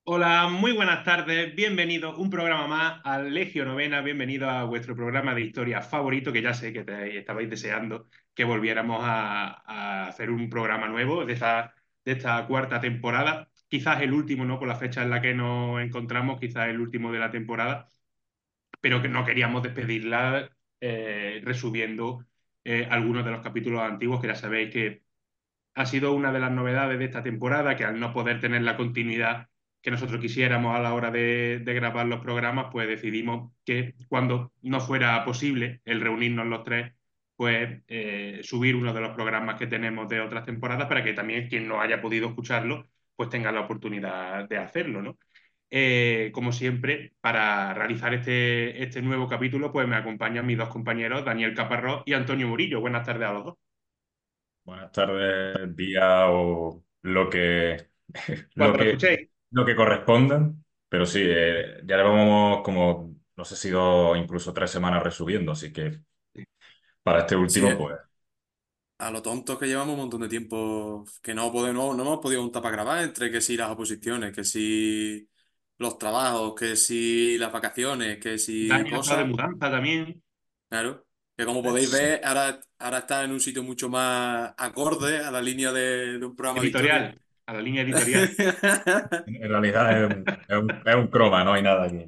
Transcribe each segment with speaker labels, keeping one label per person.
Speaker 1: Hola, muy buenas tardes, bienvenido un programa más al Legio Novena, bienvenido a vuestro programa de historia favorito, que ya sé que estabais deseando que volviéramos a hacer un programa nuevo de esta cuarta temporada, quizás el último, ¿no? Por la fecha en la que nos encontramos, quizás el último de la temporada, pero que no queríamos despedirla resubiendo algunos de los capítulos antiguos, que ya sabéis que ha sido una de las novedades de esta temporada, que al no poder tener la continuidad que nosotros quisiéramos a la hora de grabar los programas, pues decidimos que cuando no fuera posible el reunirnos los tres, pues subir uno de los programas que tenemos de otras temporadas para que también quien no haya podido escucharlo, pues tenga la oportunidad de hacerlo, ¿no? Como siempre, para realizar este nuevo capítulo, pues me acompañan mis dos compañeros, Daniel Caparrós y Antonio Murillo. Buenas tardes a los dos.
Speaker 2: Buenas tardes, día o lo que, lo
Speaker 1: Cuando lo
Speaker 2: que,
Speaker 1: escuchéis.
Speaker 2: lo que corresponda. Pero sí, ya llevamos como, no sé si dos, incluso 3 semanas resubiendo, así que para este
Speaker 3: Sí,
Speaker 2: último, pues
Speaker 3: a lo tontos que llevamos un montón de tiempo que no hemos podido juntar para grabar, entre que si las oposiciones, que si los trabajos, que si las vacaciones, que si
Speaker 1: Dani ha estado de
Speaker 3: cosas.
Speaker 1: mudanza también.
Speaker 3: Claro, que como podéis
Speaker 1: ¿Eh?
Speaker 2: sí.
Speaker 3: ver, ahora está en un sitio mucho más acorde a la línea de un programa de historia.
Speaker 1: Editorial, a la línea editorial.
Speaker 2: En realidad es un croma, no hay nada aquí.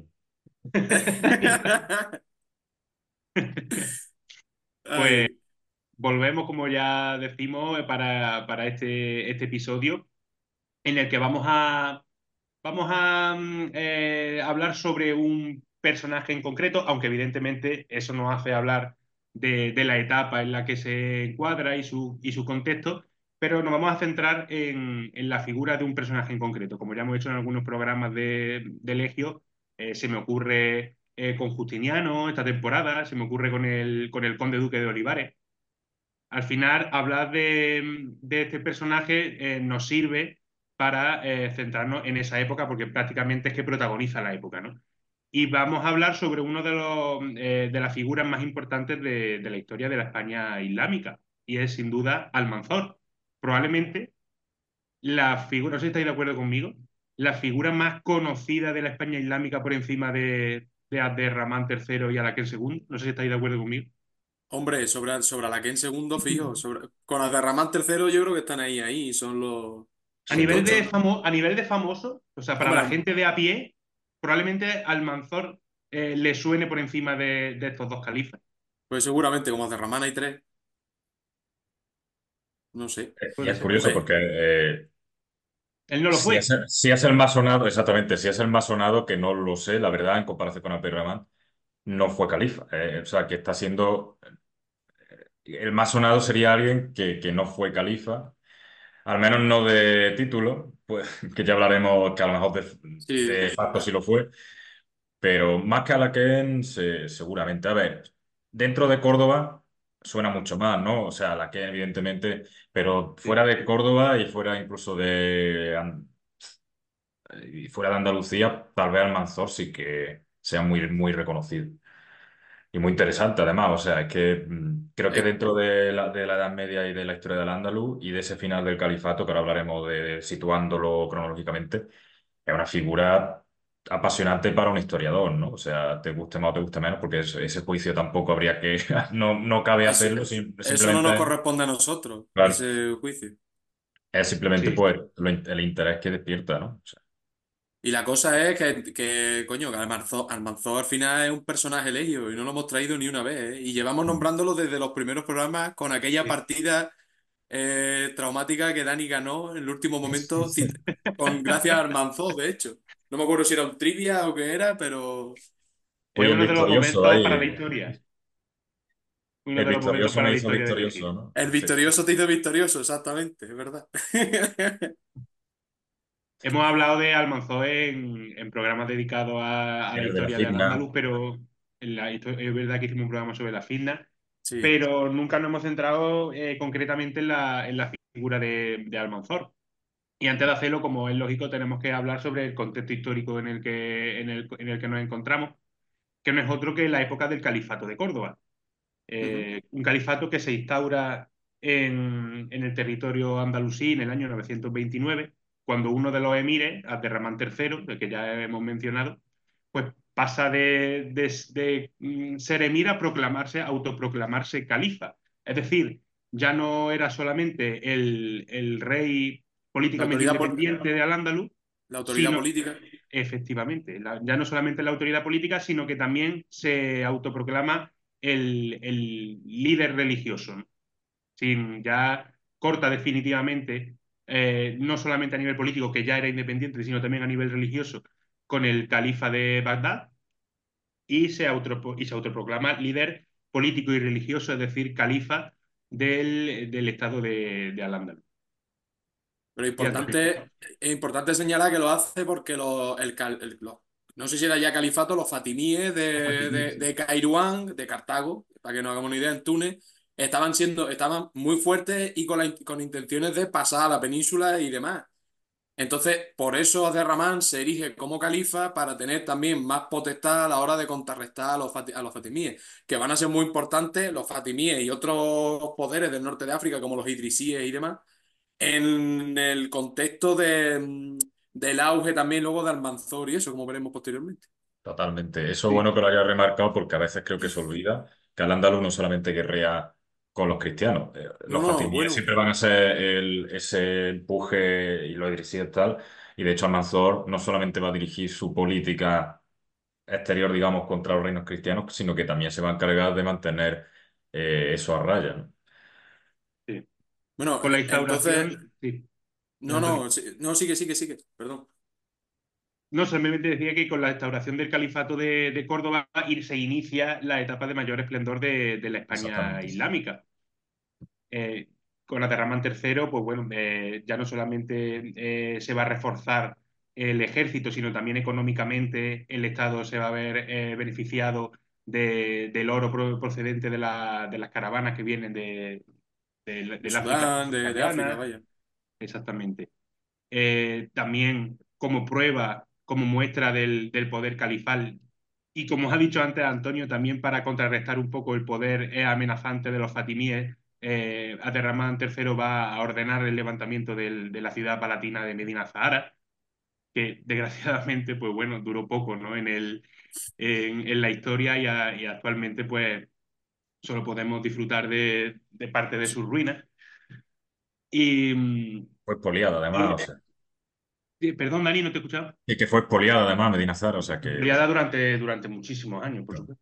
Speaker 1: Pues
Speaker 3: Ay,
Speaker 1: volvemos, como ya decimos, para este episodio en el que vamos a hablar sobre un personaje en concreto, aunque evidentemente eso nos hace hablar de la etapa en la que se encuadra y su contexto, pero nos vamos a centrar en la figura de un personaje en concreto. Como ya hemos hecho en algunos programas de Legio, se me ocurre con Justiniano esta temporada, se me ocurre con el Conde Duque de Olivares. Al final, hablar de este personaje nos sirve para centrarnos en esa época, porque prácticamente es que protagoniza la época, ¿no? Y vamos a hablar sobre uno de las figuras más importantes de la historia de la España islámica, y es sin duda Almanzor. Probablemente la figura, no sé si estáis de acuerdo conmigo, la figura más conocida de la España islámica por encima de Abderramán III y Alaquén II. No sé si estáis de acuerdo conmigo.
Speaker 3: hombre, sobre la que en segundo, fijo. Con las de Ramán tercero yo creo que están ahí, son
Speaker 1: A
Speaker 3: los
Speaker 1: nivel de
Speaker 3: tochos, ¿no?
Speaker 1: a nivel de famoso, o sea, para
Speaker 3: Hombre,
Speaker 1: la gente de a pie, probablemente Almanzor le suene por encima de estos dos califas.
Speaker 3: pues seguramente como de Ramán hay tres, no sé.
Speaker 2: Y
Speaker 1: Puede
Speaker 2: es
Speaker 1: ser.
Speaker 2: curioso
Speaker 3: Hombre,
Speaker 2: porque
Speaker 1: Él no lo
Speaker 2: si
Speaker 1: fue.
Speaker 2: es, si es el más sonado, exactamente, si es el más sonado, que no lo sé, la verdad, en comparación con Abderramán, no fue califa. O sea, que está siendo. El más sonado sería alguien que no fue califa, al menos no de título, pues que ya hablaremos que a lo mejor de
Speaker 3: sí.
Speaker 2: facto sí lo fue, pero más que Alaquén, seguramente. A ver, dentro de Córdoba suena mucho más, ¿no? O sea, Alaquén, evidentemente, pero
Speaker 1: Sí.
Speaker 2: fuera de Córdoba y fuera incluso y fuera de Andalucía, tal vez Almanzor sí que sea muy, muy reconocido. Y muy interesante, además. O sea, es que creo que
Speaker 3: Eh,
Speaker 2: dentro de la Edad Media y de la historia del Andaluz y de ese final del califato, que ahora hablaremos de situándolo cronológicamente, es una figura apasionante para un historiador, ¿no? O sea, te guste más o te guste menos, porque ese juicio tampoco habría que. No cabe hacerlo,
Speaker 3: eso no nos
Speaker 2: simplemente.
Speaker 3: corresponde a nosotros,
Speaker 2: Claro,
Speaker 3: ese juicio.
Speaker 2: es simplemente
Speaker 1: Sí.
Speaker 2: pues el interés que despierta, ¿no? O sea,
Speaker 3: Y la cosa es coño, que Almanzor al final es un personaje legio y no lo hemos traído ni una vez, ¿eh? Y llevamos nombrándolo desde los primeros programas con aquella
Speaker 1: Sí.
Speaker 3: partida traumática que Dani ganó en el último momento, con gracias a Almanzor, de hecho. No me acuerdo si era un trivia o qué era, pero
Speaker 1: Es
Speaker 2: Fui el
Speaker 1: uno de los
Speaker 2: victorioso
Speaker 1: momentos para la
Speaker 2: ahí.
Speaker 1: historia. Uno
Speaker 2: El
Speaker 1: de los momentos
Speaker 2: victorioso
Speaker 1: para
Speaker 2: me
Speaker 1: la
Speaker 2: hizo
Speaker 1: historia de
Speaker 2: victorioso,
Speaker 1: Legio.
Speaker 2: ¿no?
Speaker 3: el
Speaker 2: Sí.
Speaker 3: victorioso te hizo victorioso, exactamente, es verdad.
Speaker 1: Hemos hablado de Almanzor en programas dedicados a la
Speaker 2: El de la
Speaker 1: historia de
Speaker 2: Fitna.
Speaker 1: Al-Ándalus, pero es verdad que hicimos un programa sobre la Fitna,
Speaker 3: Sí.
Speaker 1: pero nunca nos hemos centrado concretamente en la figura de Almanzor. Y antes de hacerlo, como es lógico, tenemos que hablar sobre el contexto histórico en el que nos encontramos, que no es otro que la época del Califato de Córdoba.
Speaker 3: Ujú.
Speaker 1: Un califato que se instaura en el territorio andalusí en el año 929 cuando uno de los emires, Abderramán III, el que ya hemos mencionado, pues pasa de ser emir a proclamarse, autoproclamarse califa. Es decir, ya no era solamente el rey
Speaker 3: La
Speaker 1: políticamente
Speaker 3: autoridad,
Speaker 1: independiente de Al-Ándalus,
Speaker 3: la autoridad
Speaker 1: sino
Speaker 3: política.
Speaker 1: efectivamente, ya no solamente la autoridad política, sino que también se autoproclama el líder religioso, ¿no? Sin, ya corta definitivamente, no solamente a nivel político, que ya era independiente, sino también a nivel religioso, con el califa de Bagdad y se autoproclama líder político y religioso, es decir, califa del estado de Al-Ándalus.
Speaker 3: Pero
Speaker 1: Y Antonio,
Speaker 3: es importante señalar que lo hace porque no sé si era ya califato, los fatimíes
Speaker 1: los fatimíes, sí.
Speaker 3: de Kairouán, de Cartago, para que nos hagamos una idea, en Túnez, estaban muy fuertes y con intenciones de pasar a la península y demás. Entonces, por eso Abderramán se erige como califa para tener también más potestad a la hora de contrarrestar a los fatimíes, que van a ser muy importantes los fatimíes y otros poderes del norte de África, como los idrisíes y demás, en el contexto del auge también luego de Almanzor y eso, como veremos posteriormente.
Speaker 2: Totalmente. Eso es
Speaker 1: Sí,
Speaker 2: bueno que lo haya remarcado porque a veces creo que se olvida que Al-Ándalus no solamente guerrea con los cristianos.
Speaker 3: No,
Speaker 2: Los
Speaker 3: no,
Speaker 2: fatimíes
Speaker 3: bueno,
Speaker 2: siempre van a ser ese empuje y los idrisíes tal. Y de hecho Almanzor no solamente va a dirigir su política exterior, digamos, contra los reinos cristianos, sino que también se va a encargar de mantener eso a raya, ¿no?
Speaker 1: sí.
Speaker 3: bueno,
Speaker 1: Con la
Speaker 3: entonces,
Speaker 1: instauración, sí,
Speaker 3: no,
Speaker 1: Antonio.
Speaker 3: no, no, sigue, perdón.
Speaker 1: No, solamente decía que con la instauración del califato de Córdoba se inicia la etapa de mayor esplendor de la España
Speaker 2: Exactamente.
Speaker 1: islámica. Eh, con Abderramán III, pues bueno, ya no solamente se va a reforzar el ejército, sino también económicamente el Estado se va a ver beneficiado del oro procedente de las caravanas que vienen
Speaker 3: De
Speaker 1: del África
Speaker 3: Sudán, de África,
Speaker 1: subsahariana,
Speaker 3: vaya.
Speaker 1: exactamente. También como prueba, como muestra del poder califal. Y como os ha dicho antes Antonio, también para contrarrestar un poco el poder amenazante de los fatimíes, Abderramán III va a ordenar el levantamiento de la ciudad palatina de Medina Zahara, que desgraciadamente, pues bueno, duró poco, ¿no? En la historia y actualmente, pues solo podemos disfrutar de parte de sus ruinas. Y,
Speaker 2: Fue expoliada además, o sea,
Speaker 1: perdón, Dani, no te he escuchado.
Speaker 2: y que fue expoliada además Medina Zara, o sea que
Speaker 1: Liada durante muchísimos años, por supuesto.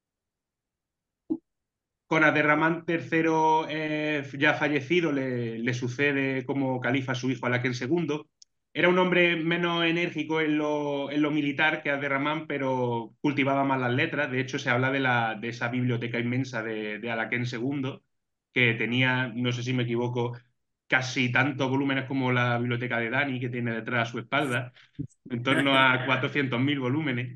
Speaker 1: Con Abderramán III ya fallecido, le sucede como califa su hijo Alaquén II. Era un hombre menos enérgico en lo militar que Abderramán, pero cultivaba más las letras. De hecho, se habla de esa biblioteca inmensa de Alaquén II, que tenía, no sé si me equivoco, casi tantos volúmenes como la biblioteca de Dani, que tiene detrás a su espalda, en torno a 400.000 volúmenes.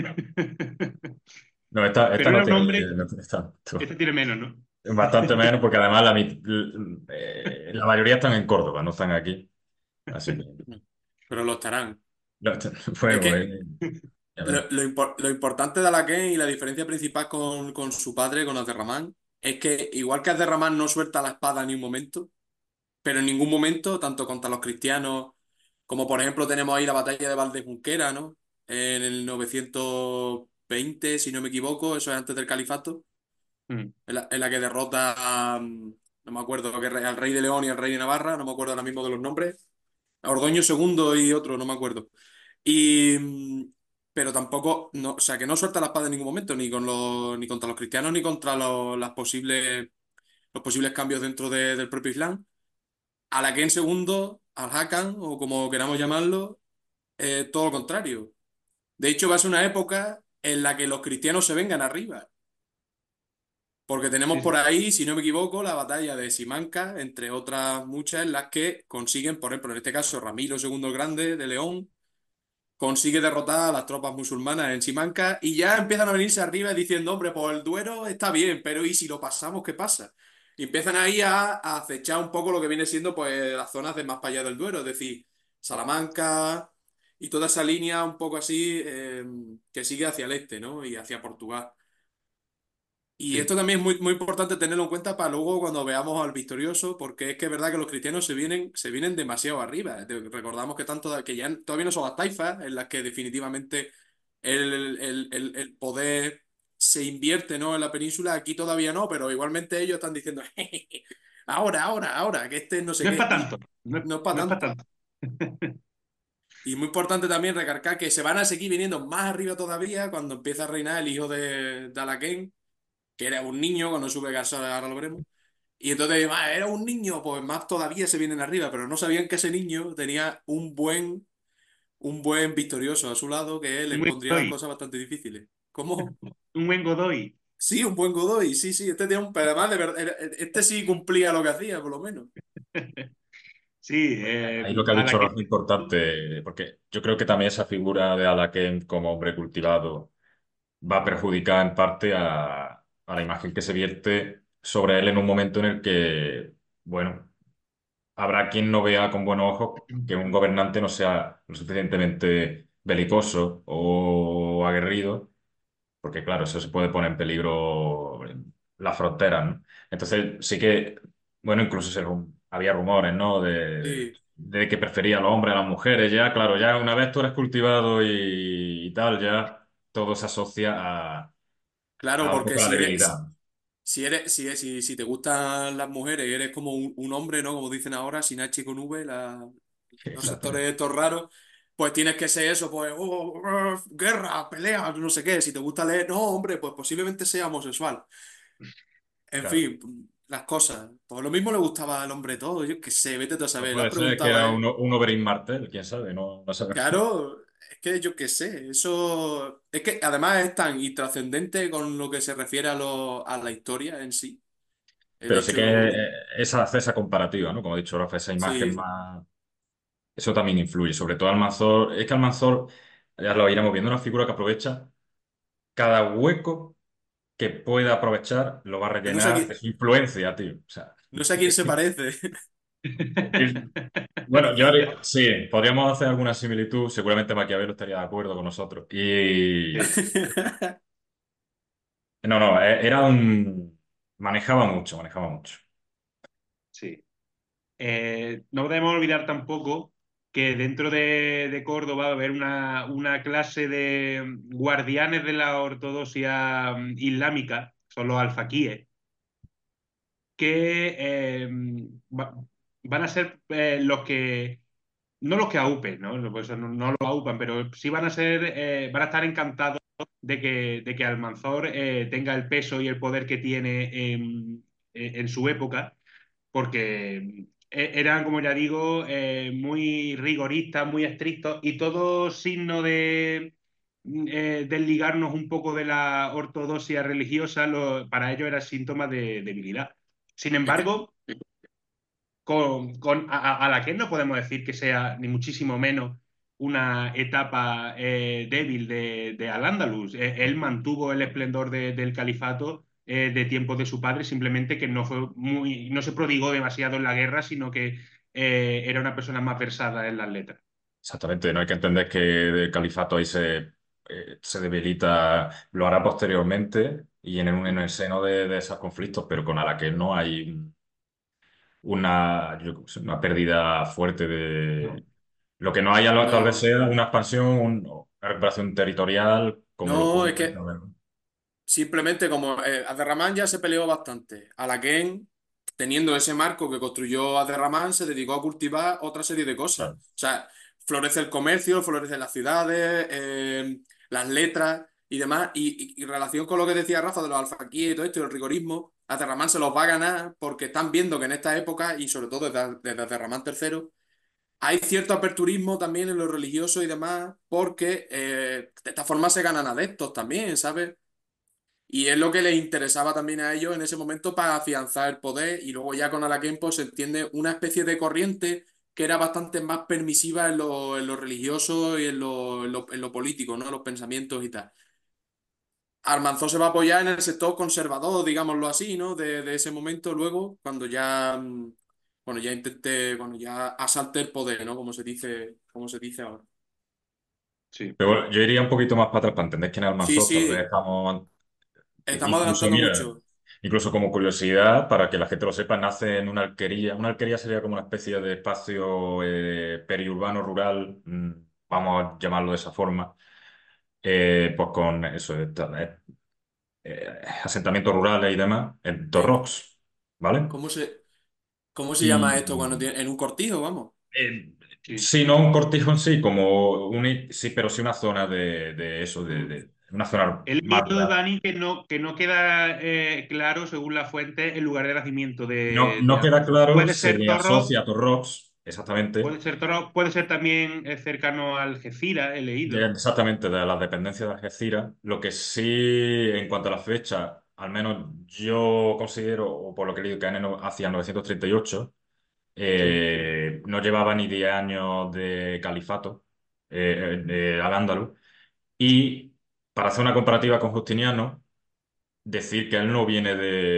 Speaker 2: no, esta
Speaker 1: Pero
Speaker 2: no
Speaker 1: era un
Speaker 2: tiene,
Speaker 1: hombre,
Speaker 2: no tiene
Speaker 1: este
Speaker 2: tanto.
Speaker 1: tiene menos, ¿no?
Speaker 2: Bastante menos porque además la mayoría están en Córdoba, no están aquí. Así que,
Speaker 3: Pero lo estarán.
Speaker 2: no,
Speaker 3: Es
Speaker 2: bueno,
Speaker 3: que
Speaker 2: ya ves.
Speaker 3: lo importante de Alaquén y la diferencia principal con su padre, con Abderramán, es que igual que Abderramán no suelta la espada ni un momento, pero en ningún momento, tanto contra los cristianos, como por ejemplo tenemos ahí la batalla de Valdejunquera, ¿no? En el 920, si no me equivoco, eso es antes del califato,
Speaker 1: Mm.
Speaker 3: en la que derrota no me acuerdo, al rey de León y al rey de Navarra, no me acuerdo ahora mismo de los nombres, a Ordoño II y otro, no me acuerdo. Y, pero tampoco, no, o sea, que no suelta la espada en ningún momento, ni contra los cristianos, ni contra los posibles cambios dentro del propio Islam. Alaquén segundo, al Hakan, o como queramos llamarlo, todo lo contrario. De hecho, va a ser una época en la que los cristianos se vengan arriba. Porque tenemos
Speaker 1: Sí,
Speaker 3: por
Speaker 1: sí.
Speaker 3: ahí, si no me equivoco, la batalla de Simancas, entre otras muchas, en las que consiguen, por ejemplo, en este caso, Ramiro II el Grande de León, consigue derrotar a las tropas musulmanas en Simancas y ya empiezan a venirse arriba diciendo, hombre, pues el Duero está bien, pero ¿y si lo pasamos, qué pasa? Y empiezan ahí a acechar un poco lo que viene siendo pues las zonas de más para allá del Duero, es decir, Salamanca y toda esa línea un poco así que sigue hacia el este, ¿no? Y hacia Portugal. Y esto
Speaker 1: sí.
Speaker 3: también es muy, muy importante tenerlo en cuenta para luego cuando veamos al victorioso, porque es que es verdad que los cristianos se vienen demasiado arriba. Recordamos que, que ya todavía no son las taifas en las que definitivamente el poder se invierte, ¿no? En la península, aquí todavía no, pero igualmente ellos están diciendo, "Jejeje, ahora, ahora, ahora, que este no sé
Speaker 1: No es
Speaker 3: qué,
Speaker 1: para
Speaker 3: y
Speaker 1: tanto, no,
Speaker 3: no es para
Speaker 1: no es para
Speaker 3: tanto.
Speaker 1: tanto.
Speaker 3: Y muy importante también recalcar que se van a seguir viniendo más arriba todavía cuando empieza a reinar el hijo de Alaquén, que era un niño cuando sube Garzón, ahora lo veremos. Y entonces, era un niño, pues más todavía se vienen arriba, pero no sabían que ese niño tenía un buen victorioso a su lado que
Speaker 1: Un
Speaker 3: les
Speaker 1: buen
Speaker 3: pondría las
Speaker 1: Godoy,
Speaker 3: cosas bastante difíciles. ¿Cómo?
Speaker 1: un buen Godoy.
Speaker 3: Sí, un buen Godoy, sí, sí, este tiene un, pero además de verdad, este sí cumplía lo que hacía, por lo menos.
Speaker 1: Sí,
Speaker 2: Ahí lo que ha
Speaker 1: a la
Speaker 2: dicho
Speaker 1: que...
Speaker 2: Rafa es importante, porque yo creo que también esa figura de Alaquén como hombre cultivado va a perjudicar en parte a la imagen que se vierte sobre él en un momento en el que, bueno, habrá quien no vea con buenos ojos que un gobernante no sea lo suficientemente belicoso o aguerrido, porque claro, eso se puede poner en peligro las fronteras, ¿no? Entonces sí que, bueno, incluso había rumores, ¿no?
Speaker 3: Sí,
Speaker 2: De que prefería a los hombres a las mujeres, ya, claro, ya una vez tú eres cultivado y tal, ya todo se asocia
Speaker 3: claro,
Speaker 2: a un
Speaker 3: porque
Speaker 2: poco la
Speaker 3: si
Speaker 2: debilidad.
Speaker 3: eres, si te gustan las mujeres y eres como un hombre, ¿no? Como dicen ahora, sin H y con V, los sectores
Speaker 2: Exactamente.
Speaker 3: estos raros, pues tienes que ser eso, pues, guerra, pelea, no sé qué. Si te gusta leer, no, hombre, pues posiblemente sea homosexual. En
Speaker 2: Claro.
Speaker 3: fin, las cosas. Pues lo mismo le gustaba al hombre todo, yo qué sé, vete tú a
Speaker 2: Pues
Speaker 3: saber. Le has
Speaker 2: puede ser que
Speaker 3: preguntado a
Speaker 2: era
Speaker 3: él.
Speaker 2: un Oberyn Martell, quién sabe, no, no sabemos.
Speaker 3: Claro, es que yo qué sé, eso. Es que además es tan intrascendente con lo que se refiere a la historia en sí. El
Speaker 2: Pero sí que
Speaker 3: hecho.
Speaker 2: esa comparativa, ¿no? Como ha dicho Rafa, esa imagen
Speaker 3: Sí,
Speaker 2: más. Eso también influye, sobre todo Almanzor. Es que Almanzor, ya lo iremos viendo, una figura que aprovecha cada hueco que pueda aprovechar, lo va a
Speaker 3: yo no sé a
Speaker 2: rellenar de
Speaker 3: quién,
Speaker 2: su influencia, tío. O sea,
Speaker 3: no sé a quién se parece.
Speaker 2: bueno, sí, podríamos hacer alguna similitud. Seguramente Maquiavelo estaría de acuerdo con nosotros. Y
Speaker 1: Sí,
Speaker 2: no, no, era un. Manejaba mucho, manejaba mucho.
Speaker 1: sí. No debemos olvidar tampoco que dentro de Córdoba va a haber una clase de guardianes de la ortodoxia islámica, son los alfaquíes, que van a ser los que, no los que aupen, ¿no? Pues no los aupan, pero sí van a ser, van a estar encantados de que Almanzor tenga el peso y el poder que tiene en su época porque eran, como ya digo, muy rigoristas, muy estrictos y todo signo de desligarnos un poco de la ortodoxia religiosa, para ellos era síntoma de debilidad. Sin
Speaker 3: Es que,
Speaker 1: embargo, a la que no podemos decir que sea ni muchísimo menos una etapa débil de Al-Ándalus. Él mantuvo el esplendor del califato de tiempos de su padre, simplemente que no se prodigó demasiado en la guerra, sino que era una persona más versada en las letras.
Speaker 2: Exactamente, no hay que entender que el califato ahí se debilita, lo hará posteriormente y en el seno de esos conflictos, pero con Araquel no hay yo qué sé, una pérdida fuerte de.
Speaker 1: No,
Speaker 2: Lo que no haya tal vez
Speaker 3: no,
Speaker 2: sea una expansión, una recuperación territorial, como lo
Speaker 3: no,
Speaker 2: pudo
Speaker 3: es
Speaker 2: haber.
Speaker 3: que simplemente como Abderramán ya se peleó bastante. Alaquén, teniendo ese marco que construyó Abderramán, se dedicó a cultivar otra serie de cosas. O
Speaker 2: Claro.
Speaker 3: sea, florece el comercio, florecen las ciudades, las letras y demás. Y en relación con lo que decía Rafa de los alfaquíes y todo esto y el rigorismo, Abderramán se los va a ganar porque están viendo que en esta época, y sobre todo desde Abderramán III, hay cierto aperturismo también en lo religioso y demás, porque de esta forma se ganan adeptos también, ¿sabes? Y es lo que les interesaba también a ellos en ese momento para afianzar el poder. Y luego ya con Alaquem pues, se entiende una especie de corriente que era bastante más permisiva en lo religioso y en lo político, ¿no? Los pensamientos y tal. Almanzó se va a apoyar en el sector conservador, digámoslo así, ¿no? De ese momento luego, cuando ya asalte el poder, ¿no? Como se dice ahora.
Speaker 1: sí,
Speaker 2: Pero bueno, yo iría un poquito más para atrás para entender quién es
Speaker 3: Sí,
Speaker 2: Almanzor, tal vez
Speaker 3: sí,
Speaker 2: estamos
Speaker 3: Estamos
Speaker 2: Incluso,
Speaker 3: adelantando
Speaker 2: mira,
Speaker 3: mucho.
Speaker 2: incluso como curiosidad, para que la gente lo sepa, nace en una alquería. Una alquería sería como una especie de espacio periurbano rural, vamos a llamarlo de esa forma, pues con eso, asentamientos rurales y demás, en
Speaker 3: En-
Speaker 2: Torrox, ¿vale?
Speaker 3: ¿Cómo cómo se llama esto cuando
Speaker 2: Y
Speaker 3: tiene en un cortijo, vamos?
Speaker 2: eh,
Speaker 1: Sí.
Speaker 2: sí, no un cortijo en sí, como sí, pero sí una zona de eso,
Speaker 3: Mm.
Speaker 2: de una zona
Speaker 1: He
Speaker 2: más
Speaker 1: leído,
Speaker 2: rural.
Speaker 1: Dani, que no queda claro, según la fuente, el lugar de nacimiento
Speaker 2: No,
Speaker 1: de
Speaker 2: no queda
Speaker 1: Almanzor.
Speaker 2: claro, se le asocia a Torrox, exactamente,
Speaker 1: Puede ser Torro, puede ser también cercano a Algeciras, he leído.
Speaker 2: exactamente de las dependencias de Algeciras. Lo que sí, en cuanto a la fecha, al menos yo considero, o por lo que he leído, que es hacia 938,
Speaker 1: Sí.
Speaker 2: no llevaba ni 10 años de califato al-Ándalus. Y para hacer una comparativa con Justiniano, decir que él no viene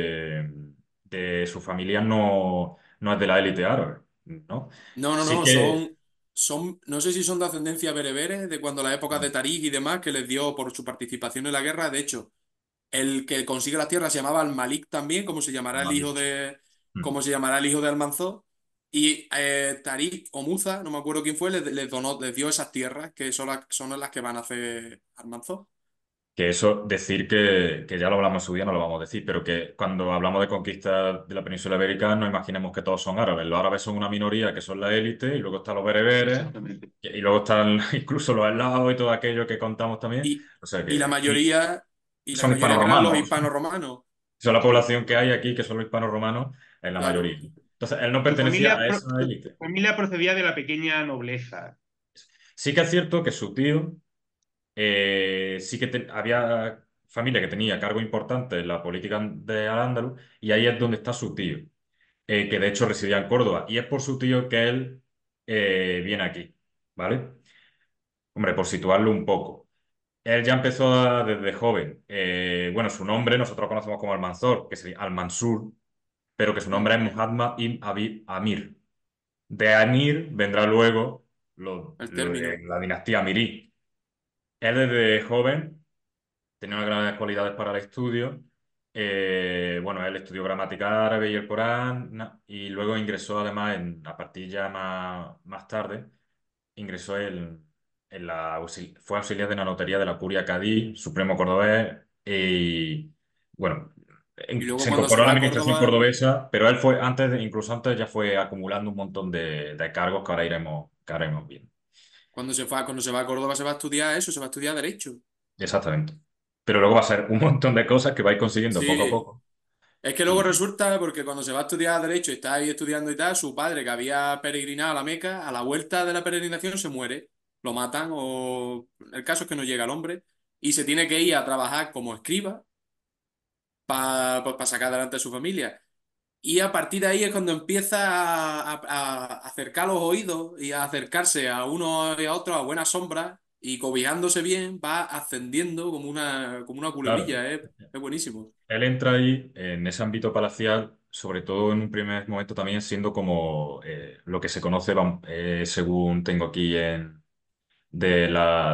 Speaker 2: de su familia, no es de la élite árabe, ¿no?
Speaker 3: No, no,
Speaker 2: Sí
Speaker 3: no,
Speaker 2: que...
Speaker 3: no sé si son de ascendencia bereberes, de cuando la época de
Speaker 2: mm,
Speaker 3: Tarik y demás, que les dio por su participación en la guerra. De hecho, el que consigue las tierras se llamaba Al-Malik también,
Speaker 2: Vale. Mm.
Speaker 3: como se llamará el hijo de Almanzor. Y Tarik o Muza, no me acuerdo quién fue, les dio esas tierras, que son las que van a hacer Almanzor.
Speaker 2: Que eso, decir que ya lo hablamos en su día, no lo vamos a decir, pero que cuando hablamos de conquista de la península ibérica, no imaginemos que todos son árabes. Los árabes son una minoría que son la élite, y luego están los bereberes,
Speaker 1: Exactamente.
Speaker 2: y luego están incluso los eslavos y todo aquello que contamos también.
Speaker 3: Y,
Speaker 2: O sea
Speaker 3: y la
Speaker 2: que
Speaker 3: mayoría, y la
Speaker 2: son
Speaker 3: mayoría que eran los
Speaker 2: hispano-romanos.
Speaker 3: hispano-romanos.
Speaker 2: Son la
Speaker 3: Sí,
Speaker 2: población que hay aquí, que son los hispano-romanos, en la mayoría.
Speaker 3: claro.
Speaker 2: Entonces, él no pertenecía a esa
Speaker 1: Tu
Speaker 2: élite.
Speaker 1: familia procedía de la pequeña nobleza.
Speaker 2: Sí que es cierto que su tío sí que había familia que tenía cargo importante en la política de Al-Ándalus, y ahí es donde está su tío, que de hecho residía en Córdoba, y es por su tío que él viene aquí, ¿vale? Hombre, por situarlo un poco. Él ya empezó desde joven. Bueno, su nombre nosotros lo conocemos como Almanzor, que sería Al-Mansur, pero que su
Speaker 3: Mm.
Speaker 2: nombre es Muhammad ibn Abi Amir. De Amir vendrá luego
Speaker 3: El término.
Speaker 2: la dinastía amirí. Él desde joven tenía unas grandes cualidades para el estudio. Bueno, él estudió gramática árabe y el Corán, y luego ingresó además, a partir ya más tarde, ingresó fue auxiliar de la notaría de la Curia Cadí, Supremo Cordobés, y bueno,
Speaker 3: Y luego
Speaker 2: se
Speaker 3: cuando se
Speaker 2: incorporó a la
Speaker 3: va a
Speaker 2: administración
Speaker 3: Córdoba,
Speaker 2: cordobesa, pero él fue incluso antes ya fue acumulando un montón de cargos que ahora iremos viendo.
Speaker 3: cuando se va a Córdoba se va a estudiar eso, se va a estudiar Derecho.
Speaker 2: Exactamente. Pero luego va a ser un montón de cosas que vais consiguiendo poco a
Speaker 3: Sí,
Speaker 2: poco.
Speaker 3: es que luego
Speaker 2: Y
Speaker 3: resulta, porque cuando se va a estudiar Derecho y está ahí estudiando y tal, su padre, que había peregrinado a la Meca, a la vuelta de la peregrinación se muere, lo matan o el caso es que no llega el hombre y se tiene que ir a trabajar como escriba para sacar adelante a su familia. Y a partir de ahí es cuando empieza a acercar los oídos y a acercarse a uno y a otro a buena sombra y cobijándose bien va ascendiendo como una
Speaker 2: claro,
Speaker 3: culebrilla, es buenísimo.
Speaker 2: él entra ahí en ese ámbito palacial, sobre todo en un primer momento también siendo como lo que se conoce, según tengo aquí de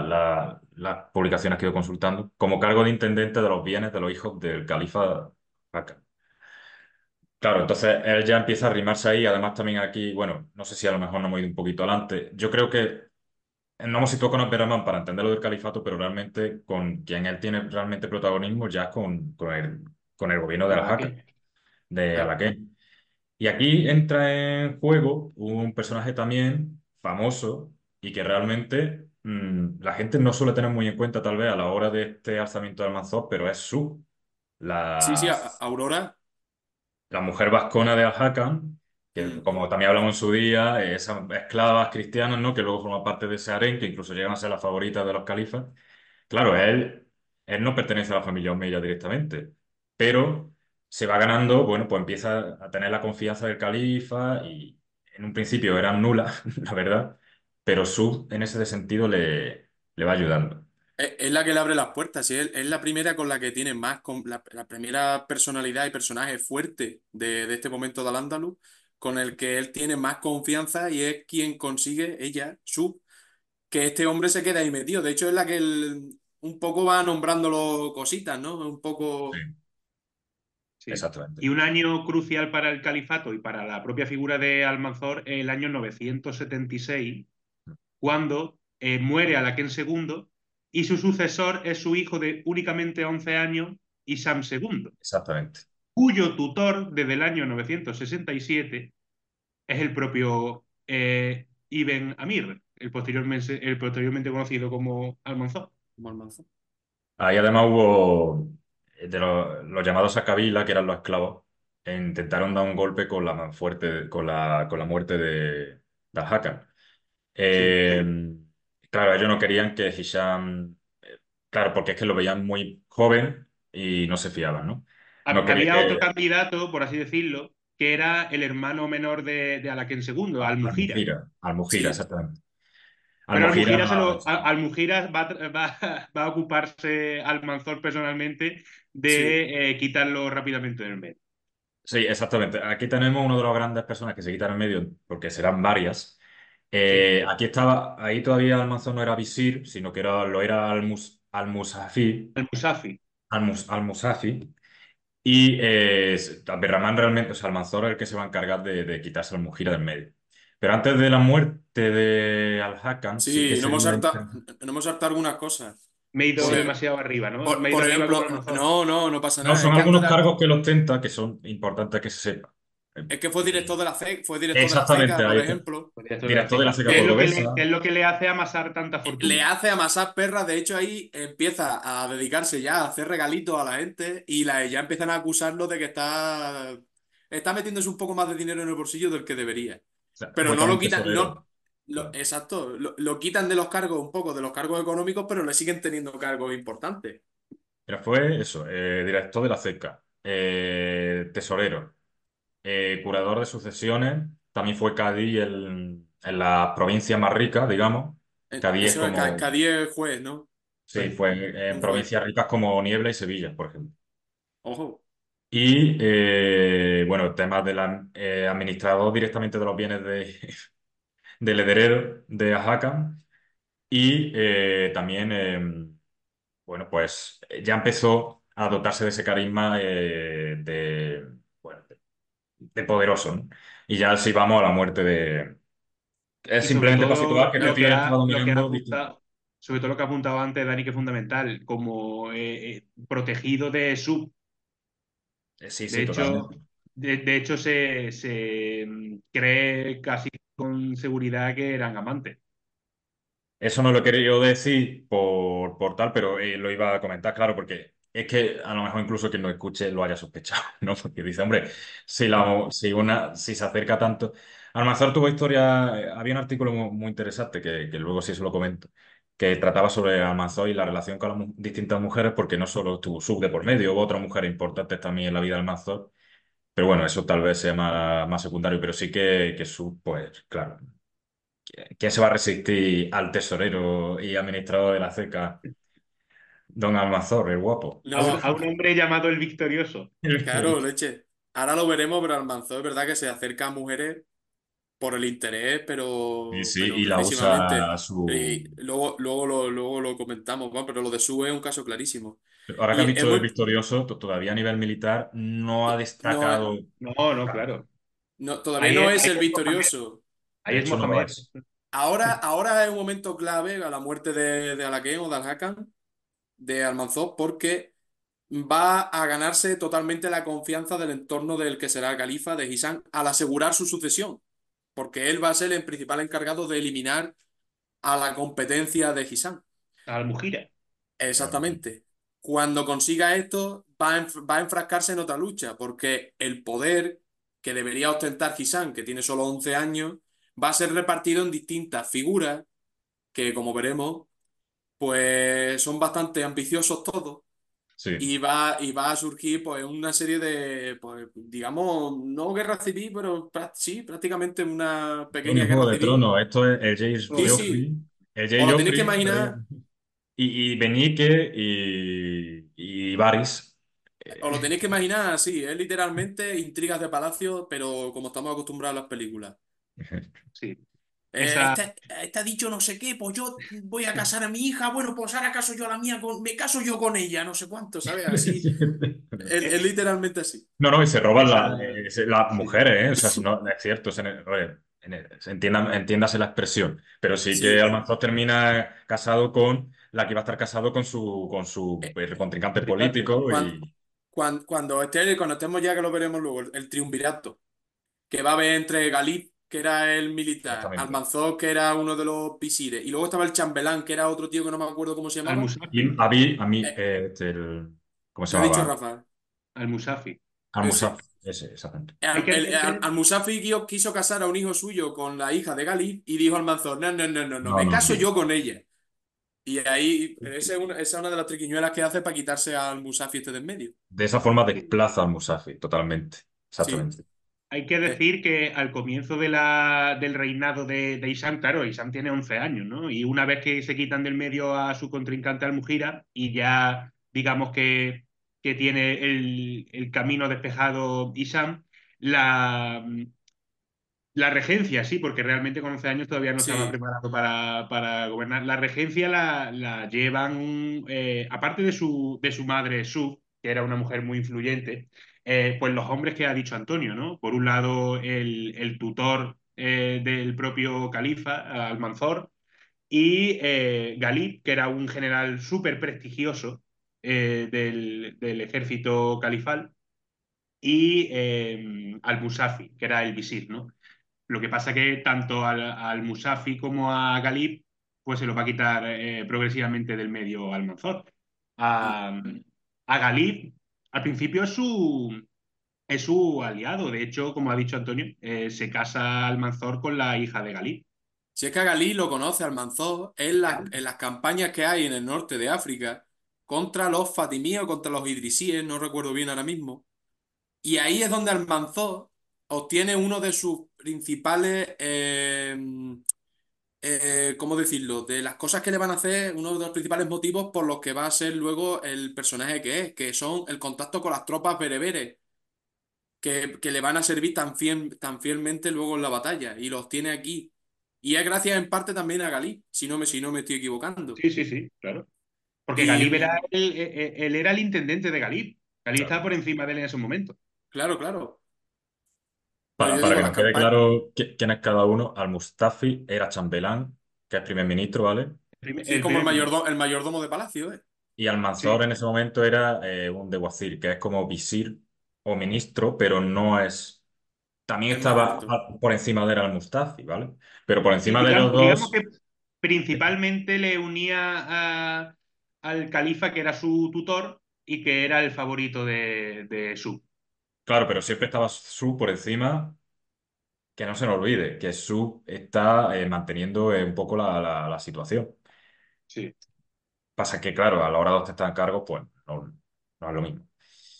Speaker 2: las publicaciones que he ido consultando, como cargo de intendente de los bienes de los hijos del califa Hakam. Claro, entonces él ya empieza a arrimarse ahí, además también aquí, bueno, no sé si a lo mejor no hemos ido un poquito adelante. Yo creo que no hemos situado con Abderramán para entender lo del califato, pero realmente con quien él tiene realmente protagonismo ya es con el gobierno de
Speaker 1: ¿Con la
Speaker 2: Al-Hakam,
Speaker 1: qué?
Speaker 2: de
Speaker 1: Claro.
Speaker 2: Alaquén. Y aquí entra en juego un personaje también famoso y que realmente la gente no suele tener muy en cuenta tal vez a la hora de este alzamiento de Almanzor, pero es
Speaker 3: Sí, sí,
Speaker 2: la,
Speaker 3: Aurora.
Speaker 2: la mujer vascona de Al-Hakam, que
Speaker 3: Mm.
Speaker 2: como también hablamos en su día, esas esclavas cristianas, ¿no? Que luego forman parte de ese harén, que incluso llegan a ser las favoritas de los califas. Claro, él no pertenece a la familia Omeya directamente, pero se va ganando, bueno, pues empieza a tener la confianza del califa, y en un principio eran nulas, la verdad, pero en ese sentido le va ayudando.
Speaker 3: Es la que le abre las puertas, sí, es la primera con la que tiene más, la primera personalidad y personaje fuerte de este momento de Al-Ándalus, con el que él tiene más confianza y es quien consigue, ella, que este hombre se queda ahí metido. De hecho, es la que un poco va nombrándolo cositas, ¿no? Un
Speaker 2: Sí,
Speaker 3: poco...
Speaker 1: Sí.
Speaker 2: exactamente.
Speaker 1: Y un año crucial para el califato y para la propia figura de Almanzor, el año 976, cuando muere Alakén II y su sucesor es su hijo de únicamente 11 años, Isam II,
Speaker 2: Exactamente.
Speaker 1: cuyo tutor desde el año 967 es el propio Ibn Amir, el posteriormente conocido como Almanzor.
Speaker 3: Como Almanzor.
Speaker 2: Ahí además hubo de los llamados a Kabila, que eran los esclavos, intentaron dar un golpe con la más fuerte, con la muerte de Al-Hakam.
Speaker 1: Sí.
Speaker 2: Eh, claro, ellos no querían que Hisham, claro, porque es que lo veían muy joven y no se fiaban, ¿no? No quería
Speaker 1: Había otro
Speaker 2: que
Speaker 1: candidato, por así decirlo, que era el hermano menor de Alakén II, Al-Muhira.
Speaker 2: Al-Mujira,
Speaker 3: Sí,
Speaker 2: exactamente.
Speaker 1: Pero
Speaker 2: Al-Mujira,
Speaker 1: Al-Muhira va a ocuparse Almanzor personalmente
Speaker 3: sí,
Speaker 1: de quitarlo rápidamente del medio.
Speaker 2: sí, exactamente. Aquí tenemos uno de los grandes personas que se quitan en medio, porque serán varias.
Speaker 1: Sí.
Speaker 2: Aquí estaba, ahí todavía Almanzor no era visir, sino que lo era Al-Musafi,
Speaker 1: Al-Musafi.
Speaker 2: Al-Musafi. Y Abderramán realmente, o sea, Almanzor es el que se va a encargar de quitarse al Mujira del medio. Pero antes de la muerte de Al-Hakam, sí que
Speaker 3: sí,
Speaker 2: se iba a intentar.
Speaker 3: no hemos saltado algunas cosas.
Speaker 1: Me he ido
Speaker 3: Por,
Speaker 1: demasiado arriba, ¿no? Me he ido
Speaker 3: por
Speaker 1: arriba con
Speaker 3: ejemplo,
Speaker 1: Almanzor.
Speaker 3: no pasa
Speaker 2: No,
Speaker 3: nada.
Speaker 2: son algunos cargos que lo ostenta que son importantes que se sepa.
Speaker 3: Es que fue director de la CEC, fue director de la
Speaker 2: Exactamente,
Speaker 3: CECA, por
Speaker 2: ahí está.
Speaker 3: ejemplo.
Speaker 1: Pues director de la
Speaker 2: Director de la
Speaker 1: CECA.
Speaker 2: Seca Cordobesa.
Speaker 1: Qué es lo que le hace amasar tanta
Speaker 3: Le
Speaker 1: fortuna?
Speaker 3: hace amasar perras, de hecho ahí empieza a dedicarse ya a hacer regalitos a la gente y ya empiezan a acusarlo de que está metiéndose un poco más de dinero en el bolsillo del que debería.
Speaker 2: O sea,
Speaker 3: Pero
Speaker 2: fue
Speaker 3: no lo
Speaker 2: también
Speaker 3: quitan,
Speaker 2: tesorero. Claro.
Speaker 3: exacto, lo quitan de los cargos un poco, de los cargos económicos, pero le siguen teniendo cargos importantes.
Speaker 2: Mira, fue eso, director de la CECA, tesorero, curador de sucesiones, también fue cadí en las provincias más ricas, digamos. Cadí es
Speaker 3: Eso es
Speaker 2: como,
Speaker 3: Cadí es juez, ¿no?
Speaker 2: sí, fue en
Speaker 3: Un juez.
Speaker 2: provincias ricas como Niebla y Sevilla, por ejemplo.
Speaker 3: Ojo.
Speaker 2: Y bueno, temas de administrador directamente de los bienes del heredero de Ahakam. Y también, bueno, pues ya empezó a dotarse de ese carisma bueno, de poderoso, ¿no? Y ya si vamos a la muerte de... Es
Speaker 1: Y sobre
Speaker 2: simplemente para situar
Speaker 1: todo
Speaker 2: que Messi estaba
Speaker 1: lo que ha
Speaker 2: dominando distinto.
Speaker 1: apuntado, sobre todo lo que ha apuntado antes Dani, que es fundamental, como protegido de sub.
Speaker 2: Sí,
Speaker 1: De
Speaker 2: sí,
Speaker 1: hecho,
Speaker 2: totalmente.
Speaker 1: de hecho cree casi con seguridad que eran amantes.
Speaker 2: Eso no lo he querido decir por tal, pero lo iba a comentar, claro, porque es que a lo mejor incluso quien no escuche lo haya sospechado, ¿no? Porque dice, hombre, si se acerca tanto. Almanzor tuvo historia, había un artículo muy interesante que luego sí se lo comento, que trataba sobre Almanzor y la relación con las distintas mujeres, porque no solo estuvo Sub de por medio, hubo otras mujeres importantes también en la vida de Almanzor, pero bueno, eso tal vez sea más secundario, pero sí que Sub, pues claro. ¿Quién se va a resistir al tesorero y administrador de la CECA, don Almazor, el guapo?
Speaker 3: No,
Speaker 1: A un hombre llamado el Victorioso.
Speaker 3: claro, leche. Ahora lo veremos, pero Almanzor es verdad que se acerca a mujeres por el interés,
Speaker 2: Sí, sí,
Speaker 3: pero
Speaker 2: y la
Speaker 3: clarísimamente.
Speaker 2: usa a su...
Speaker 3: Y luego lo comentamos, ¿no? Pero lo de Sue es un caso clarísimo.
Speaker 2: Ahora que
Speaker 3: Y
Speaker 2: has
Speaker 3: es
Speaker 2: dicho de
Speaker 3: muy...
Speaker 2: victorioso, todavía a nivel militar no ha
Speaker 3: No,
Speaker 2: destacado.
Speaker 1: No, no, claro.
Speaker 3: no, todavía no es
Speaker 1: Ahí
Speaker 3: el
Speaker 1: es Mohamed.
Speaker 3: victorioso.
Speaker 1: Ahí
Speaker 2: De
Speaker 1: es
Speaker 2: hecho, no lo
Speaker 1: Mohamed.
Speaker 2: es.
Speaker 3: Ahora es un momento clave a la muerte de Alaquén o de Al-Hakam, de Almanzor, porque va a ganarse totalmente la confianza del entorno del que será el califa de Hisán al asegurar su sucesión, porque él va a ser el principal encargado de eliminar a la competencia de Hisán.
Speaker 1: Al Mujira.
Speaker 3: Exactamente. Cuando consiga esto, va a enfrascarse en otra lucha, porque el poder que debería ostentar Hisán, que tiene solo 11 años, va a ser repartido en distintas figuras que, como veremos, pues son bastante ambiciosos todos
Speaker 2: Sí.
Speaker 3: y va a surgir pues una serie de, pues, digamos, no guerra civil, pero sí, prácticamente una
Speaker 2: Un
Speaker 3: pequeña
Speaker 2: Juego
Speaker 3: guerra
Speaker 2: de
Speaker 3: civil.
Speaker 2: Tronos, esto es el Jay
Speaker 3: Sí,
Speaker 1: Joder.
Speaker 3: sí,
Speaker 2: Joffrey, el
Speaker 3: os
Speaker 2: Jay
Speaker 3: lo tenéis que
Speaker 2: Joffrey
Speaker 3: imaginar,
Speaker 2: y Benique y Varys.
Speaker 3: os lo
Speaker 2: Eh,
Speaker 3: tenéis que imaginar así, es literalmente intrigas de palacio, pero como estamos acostumbrados a las películas.
Speaker 1: Sí. Esa,
Speaker 3: Este ha dicho no sé qué, pues yo voy a casar a mi hija, bueno, pues ahora caso yo a la mía, me caso yo con ella, no sé cuánto, ¿sabes? Así, es
Speaker 1: eh,
Speaker 3: literalmente así.
Speaker 2: No, no, y se roban
Speaker 1: esa,
Speaker 2: las
Speaker 1: sí,
Speaker 2: mujeres, ¿eh? O sea, si no, es cierto, entiéndase la expresión, pero sí que
Speaker 3: Sí,
Speaker 2: Almanzor termina casado con la que iba a estar casado con su
Speaker 3: eh,
Speaker 2: contrincante
Speaker 1: contrincante.
Speaker 2: político
Speaker 3: cuando,
Speaker 2: y
Speaker 3: cuando estemos ya, que lo veremos luego, el triunvirato, que va a haber entre Galip, que era el militar,
Speaker 2: exactamente.
Speaker 3: Almanzor, que era uno de los visires, y luego estaba el chambelán, que era otro tío que no me acuerdo cómo se llamaba.
Speaker 1: Al-Musafi,
Speaker 2: Y a mí,
Speaker 3: Eh,
Speaker 2: ¿cómo se
Speaker 3: ¿Qué ha dicho
Speaker 2: llamaba?
Speaker 3: Rafa?
Speaker 1: Al-Musafi.
Speaker 3: Ese.
Speaker 2: Al-Musaf, ese, exactamente.
Speaker 1: Hay que, hay que,
Speaker 3: Al-Musafi quiso casar a un hijo suyo con la hija de Galip y dijo al Manzor, no, no, no, no, no,
Speaker 2: No,
Speaker 3: me
Speaker 2: no,
Speaker 3: caso
Speaker 2: no.
Speaker 3: yo con ella. Y ahí, esa es una de las triquiñuelas que hace para quitarse al Musafi este de en medio.
Speaker 2: De esa forma desplaza al Musafi, totalmente.
Speaker 3: Sí.
Speaker 2: Exactamente.
Speaker 1: hay que
Speaker 3: Eh,
Speaker 1: decir que al comienzo del reinado de Hisam, claro, Hisam tiene 11 años, ¿no? Y una vez que se quitan del medio a su contrincante Al-Muhira y ya digamos que tiene el camino despejado Hisam, la, la regencia, sí, porque realmente con 11 años todavía no estaba
Speaker 3: sí,
Speaker 1: preparado para gobernar. La regencia la llevan, aparte de su madre, Suf, que era una mujer muy influyente, pues los hombres que ha dicho Antonio, ¿no? Por un lado, el tutor del propio califa, Almanzor, y Galib, que era un general súper prestigioso del ejército califal, y Al-Musafi, que era el visir, ¿no? Lo que pasa que tanto al Musafi como a Galib, pues se lo va a quitar progresivamente del medio al Manzor.
Speaker 3: mm.
Speaker 1: A Galib, al principio es su aliado. De hecho, como ha dicho Antonio, se casa Almanzor con la hija de Galib.
Speaker 3: Si es que a Galí lo conoce Almanzor en las campañas que hay en el norte de África contra los fatimíes o contra los idrisíes, no recuerdo bien ahora mismo. Y ahí es donde Almanzor obtiene uno de sus principales ¿cómo decirlo? De las cosas que le van a hacer, uno de los principales motivos por los que va a ser luego el personaje que son el contacto con las tropas bereberes, que le van a servir tan fielmente luego en la batalla, y los tiene aquí. Y es gracias en parte también a Galí, si no me estoy equivocando.
Speaker 1: Sí, sí, sí, claro. Porque
Speaker 3: Y
Speaker 1: Galib era él era el intendente de Galib. Galib
Speaker 2: Claro.
Speaker 1: estaba por encima de él en ese momento.
Speaker 3: claro, claro. Pero
Speaker 2: Para,
Speaker 3: yo
Speaker 2: para
Speaker 3: digo,
Speaker 2: que
Speaker 3: las
Speaker 2: nos quede
Speaker 3: campañas.
Speaker 2: claro quién es cada uno, Al-Mustafi era chambelán, que es primer ministro, ¿vale?
Speaker 3: Sí,
Speaker 1: El
Speaker 3: como
Speaker 1: primer ministro.
Speaker 3: el mayordomo de palacio, ¿eh?
Speaker 2: Y Almanzor
Speaker 1: Sí,
Speaker 2: en ese momento era un Dewazir, que es como visir o ministro, pero no es. También
Speaker 3: Es más
Speaker 2: estaba
Speaker 3: alto.
Speaker 2: por encima de él Al-Mustafi, ¿vale? Pero por
Speaker 1: sí,
Speaker 2: encima de ellos
Speaker 1: digamos
Speaker 2: dos,
Speaker 1: que principalmente le unía al califa, que era su tutor y que era el favorito de Su.
Speaker 2: claro, pero siempre estaba Su por encima, que no se nos olvide, que Su está manteniendo un poco la situación.
Speaker 1: Sí.
Speaker 2: Pasa que, claro, a la hora de ostentar cargos, pues no es lo mismo.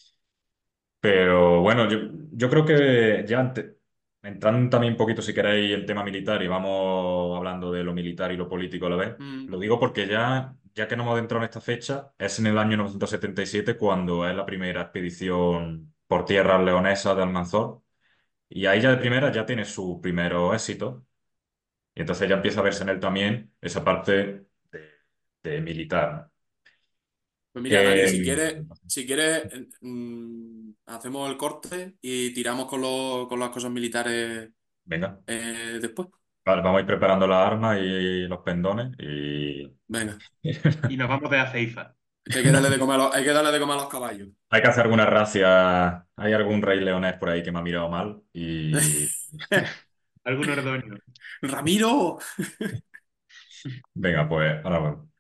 Speaker 2: Pero bueno, yo creo que ya entrando también un poquito, si queréis, el tema militar y vamos hablando de lo militar y lo político a la vez,
Speaker 3: Mm.
Speaker 2: lo digo porque ya que nos hemos adentrado en esta fecha, es en el año 977 cuando es la primera expedición por tierras leonesas de Almanzor, y ahí ya de primera ya tiene su primero éxito, y entonces ya empieza a verse en él también esa parte de militar, ¿no?
Speaker 3: Pues mira, Dani,
Speaker 2: Que,
Speaker 3: si quieres, hacemos el corte y tiramos con las cosas militares
Speaker 2: venga.
Speaker 3: después.
Speaker 2: Vale, vamos a ir preparando las armas y los pendones y
Speaker 3: Venga,
Speaker 1: Y nos vamos de Aceifa.
Speaker 3: que hay que darle de comer hay que darle de comer a los caballos.
Speaker 2: hay que hacer alguna racia. Hay algún rey leonés por ahí que me ha mirado mal y
Speaker 1: Algún ordoño.
Speaker 3: ¡Ramiro!
Speaker 2: venga, pues ahora vamos.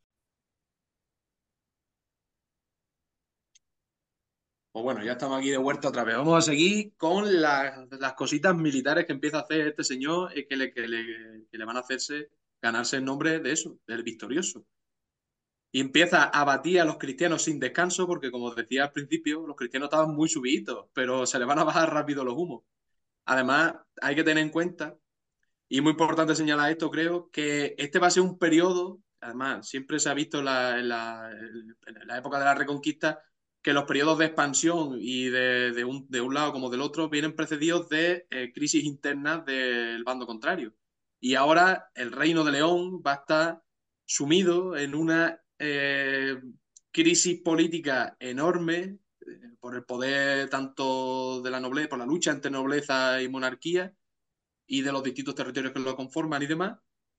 Speaker 3: Pues bueno, ya estamos aquí de vuelta otra vez. Vamos a seguir con las cositas militares que empieza a hacer este señor y que le van a hacerse ganarse el nombre de eso, del victorioso. Y empieza a batir a los cristianos sin descanso, porque como os decía al principio, los cristianos estaban muy subiditos, pero se les van a bajar rápido los humos. Además, hay que tener en cuenta, y es muy importante señalar esto, creo, que este va a ser un periodo, además, siempre se ha visto en la época de la Reconquista, que los periodos de expansión y de un lado como del otro vienen precedidos de crisis internas del bando contrario. Y ahora el Reino de León va a estar sumido en una crisis política enorme por el poder tanto de la nobleza, por la lucha entre nobleza y monarquía y de los distintos territorios que lo conforman y demás.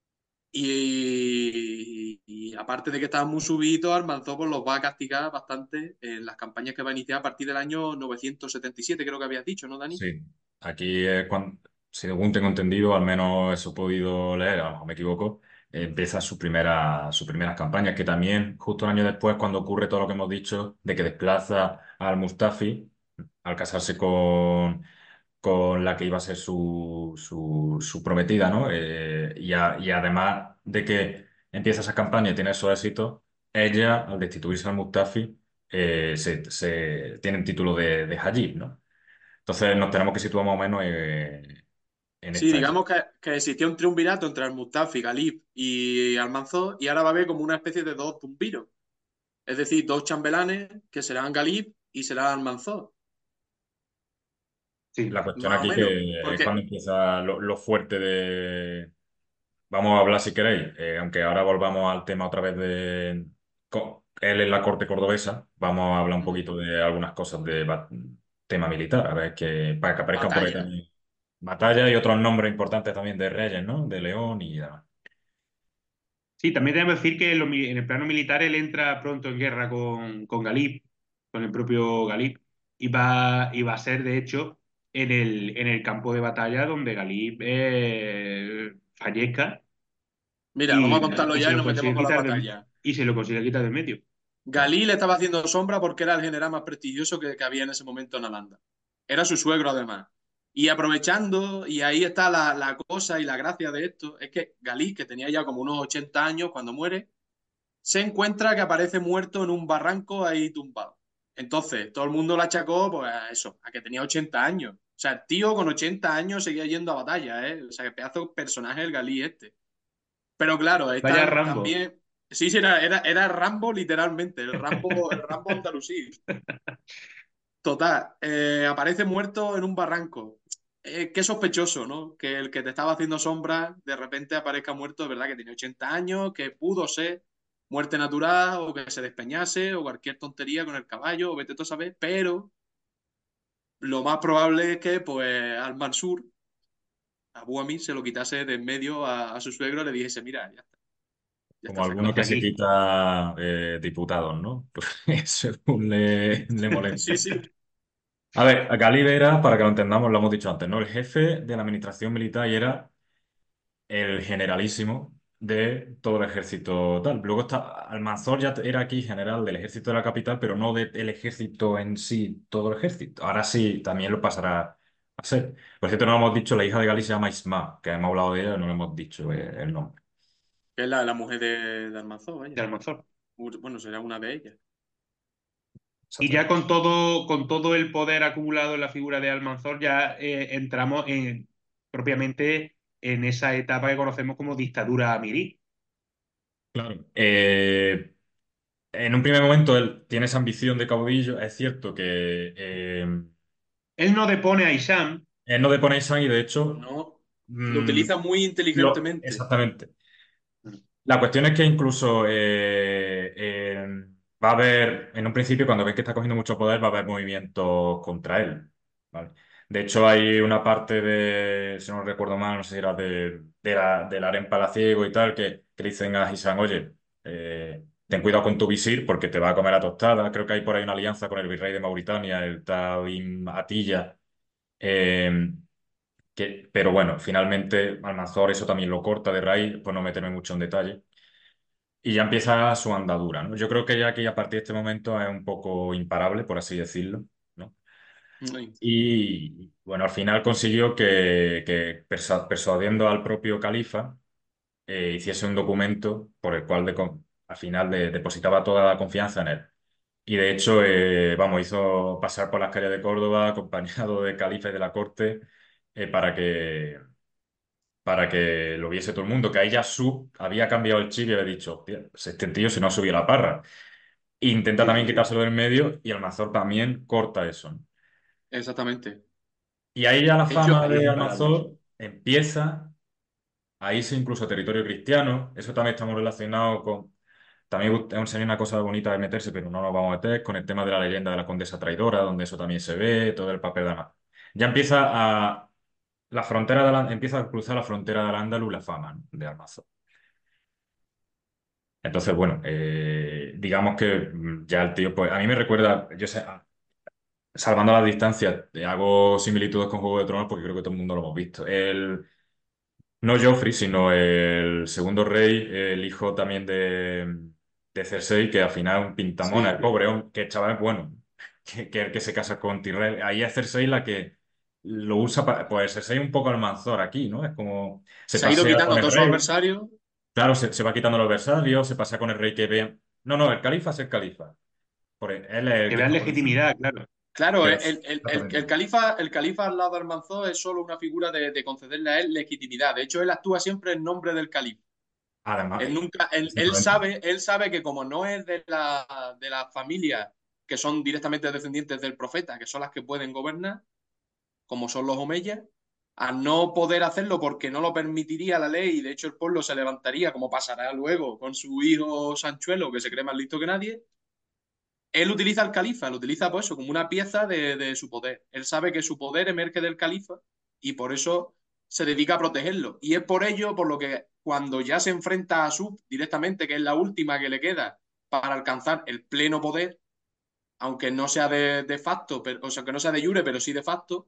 Speaker 3: Y aparte de que estaban muy subidos, Almanzó pues, los va a castigar bastante en las campañas que va a iniciar a partir del año 977, creo que habías dicho, ¿no, Dani?
Speaker 2: Sí, aquí es cuando, según tengo entendido, al menos eso he podido leer, a lo mejor me equivoco, empieza sus primeras campañas, que también justo un año después, cuando ocurre todo lo que hemos dicho, de que desplaza al Mustafi al casarse con la que iba a ser su prometida, ¿no? Y además de que empieza esa campaña y tiene esos éxitos, ella, al destituirse al Mustafi, tiene el título de Hajib, ¿no? Entonces nos tenemos que situar más o menos en
Speaker 3: Sí,
Speaker 2: esta época.
Speaker 3: digamos que existía un triunvirato entre Al-Mustafi, Galib y Almanzó, y ahora va a haber como una especie de dos tumviros. Es decir, dos chambelanes que serán Galib y será Almanzó,
Speaker 1: Sí.
Speaker 2: La cuestión
Speaker 3: más o
Speaker 2: aquí
Speaker 3: menos.
Speaker 2: que es cuando
Speaker 3: Porque,
Speaker 2: empieza lo fuerte de... Vamos a hablar si queréis, aunque ahora volvamos al tema otra vez de... Él en la corte cordobesa, vamos a hablar un poquito de algunas cosas de tema militar, a ver, para que aparezcan por ahí
Speaker 3: batalla.
Speaker 2: también batallas y otros nombres importantes también de reyes, ¿no? De León y demás.
Speaker 1: Sí, también tenemos que decir que en el plano militar él entra pronto en guerra con Galip, con el propio Galip, y va a ser, de hecho, en el campo de batalla donde Galip fallezca
Speaker 3: Mira, vamos a contarlo
Speaker 1: y se
Speaker 3: ya y
Speaker 1: lo
Speaker 3: nos
Speaker 1: consigue
Speaker 3: metemos con la
Speaker 1: quitar
Speaker 3: batalla.
Speaker 1: y se lo consigue quitar de medio.
Speaker 2: Claro.
Speaker 3: Galí le estaba haciendo sombra porque era el general más prestigioso que había en ese momento en Alanda. Era su suegro, además. Y aprovechando, y ahí está la cosa y la gracia de esto, es que Galí, que tenía ya como unos 80 años cuando muere, se encuentra que aparece muerto en un barranco ahí tumbado. Entonces, todo el mundo le achacó pues, a eso, a que tenía 80 años. O sea, el tío con 80 años seguía yendo a batalla, ¿eh? O sea, que pedazo de personaje el Galí este. Pero claro,
Speaker 1: Vaya
Speaker 3: están
Speaker 1: Rambo.
Speaker 3: también. Sí, sí, era Rambo literalmente, el Rambo andalusí. Total, aparece muerto en un barranco. Qué sospechoso, ¿no? Que el que te estaba haciendo sombra de repente aparezca muerto, es verdad que tiene 80 años, que pudo ser muerte natural o que se despeñase o cualquier tontería con el caballo, o vete tú a saber, pero lo más probable es que pues al Mansur, Abu Amir, se lo quitase de en medio a su suegro y le dijese, mira, ya
Speaker 2: Como
Speaker 3: está, se
Speaker 2: alguno
Speaker 3: acabó.
Speaker 1: Hasta
Speaker 2: que se
Speaker 1: aquí.
Speaker 2: quita diputados, ¿no? Pues según le molesta.
Speaker 3: Sí, sí.
Speaker 2: A ver, Galibe era, para que lo entendamos, lo hemos dicho antes, ¿no? El jefe de la administración militar y era el generalísimo de todo el ejército tal. Luego está Almanzor, ya era aquí general del ejército de la capital, pero no del ejército en sí, todo el ejército. Ahora sí, también lo pasará a ser. Por cierto, no lo hemos dicho, la hija de Gali se llama Isma, que hemos hablado de ella, no le hemos dicho el nombre.
Speaker 3: Que es la mujer de Almanzor, vaya.
Speaker 1: de Almanzor.
Speaker 3: Bueno, será una de ellas.
Speaker 1: Y ya
Speaker 2: Exactamente.
Speaker 1: con todo el poder acumulado en la figura de Almanzor, ya entramos propiamente en esa etapa que conocemos como dictadura amirí.
Speaker 2: Claro. En un primer momento él tiene esa ambición de caudillo. Es cierto que
Speaker 1: Él no depone a Isham.
Speaker 2: él no depone a y de hecho,
Speaker 3: No, lo
Speaker 2: mm,
Speaker 3: utiliza muy inteligentemente.
Speaker 2: exactamente. La cuestión es que incluso va a haber, en un principio, cuando ven que está cogiendo mucho poder, va a haber movimientos contra él. ¿Vale? De hecho, hay una parte de, si no recuerdo mal, no sé si era del harén palaciego y tal, que le dicen a Hisan, oye, ten cuidado con tu visir porque te va a comer a tostada. Creo que hay por ahí una alianza con el virrey de Mauritania, el Tabim Atilla. eh, pero bueno, finalmente Almanzor eso también lo corta de raíz, pues no meterme mucho en detalle. Y ya empieza su andadura, ¿no? Yo creo que ya aquí a partir de este momento es un poco imparable, por así decirlo, ¿no?
Speaker 3: Ay,
Speaker 2: Y bueno, al final consiguió que persuadiendo al propio califa, hiciese un documento por el cual al final depositaba toda la confianza en él. Y de hecho, vamos, hizo pasar por las calles de Córdoba acompañado de califa y de la corte para que lo viese todo el mundo, que ahí ya había cambiado el chip y había dicho, "Hostia, pues este tío se no ha subido la parra". Intenta
Speaker 1: Sí,
Speaker 2: también
Speaker 1: sí.
Speaker 2: quitárselo del medio y Almanzor también corta eso, ¿no?
Speaker 3: exactamente.
Speaker 2: Y ahí ya la
Speaker 3: De hecho,
Speaker 2: fama
Speaker 1: Ahí es
Speaker 2: de
Speaker 1: imparable.
Speaker 2: Almanzor empieza a irse incluso a territorio cristiano. Eso también estamos relacionados con... También sería una cosa bonita de meterse, pero no nos vamos a meter con el tema de la leyenda de la condesa traidora, donde eso también se ve, todo el papel de Ana. Ya empieza a... La frontera de empieza a cruzar la frontera de Al-Ándalus la fama, ¿no? De Almanzor. Entonces, bueno, digamos que ya el tío, pues a mí me recuerda, yo sé, salvando las distancias, hago similitudes con Juego de Tronos porque creo que todo el mundo lo hemos visto. No Joffrey, sino el segundo rey, el hijo también de Cersei, que al final es un pintamona,
Speaker 3: Sí.
Speaker 2: el pobre hombre, que el chaval es bueno, que el que se casa con Tyrell. Ahí es Cersei la que lo usa para. Pues Cersei un poco Almanzor aquí, ¿no? Es como se
Speaker 3: Se ha ido
Speaker 2: pasea con
Speaker 3: quitando a
Speaker 2: el
Speaker 3: todos sus
Speaker 2: rey.
Speaker 3: adversarios.
Speaker 2: Claro, se va quitando los adversarios, se pasea con el rey que ve. No, no, el califa es el califa. Él es el
Speaker 1: Que
Speaker 2: que
Speaker 1: vean
Speaker 2: está por encima.
Speaker 1: legitimidad, claro.
Speaker 3: Claro,
Speaker 2: Pero exactamente.
Speaker 3: el califa al lado de Almanzor es solo una figura de concederle a él legitimidad. De hecho, él actúa siempre en nombre del califa.
Speaker 2: Además,
Speaker 3: Él nunca,
Speaker 2: exactamente.
Speaker 3: él sabe que como no es de la familia que son directamente descendientes del profeta, que son las que pueden gobernar, como son los omeyas, al no poder hacerlo porque no lo permitiría la ley y de hecho el pueblo se levantaría, como pasará luego con su hijo Sanchuelo, que se cree más listo que nadie, él utiliza al califa, lo utiliza pues eso, como una pieza de su poder. Él sabe que su poder emerge del califa y por eso se dedica a protegerlo. Y es por ello por lo que cuando ya se enfrenta a Sub directamente, que es la última que le queda para alcanzar el pleno poder, aunque no sea de facto, pero, o sea, que no sea de jure, pero sí de facto,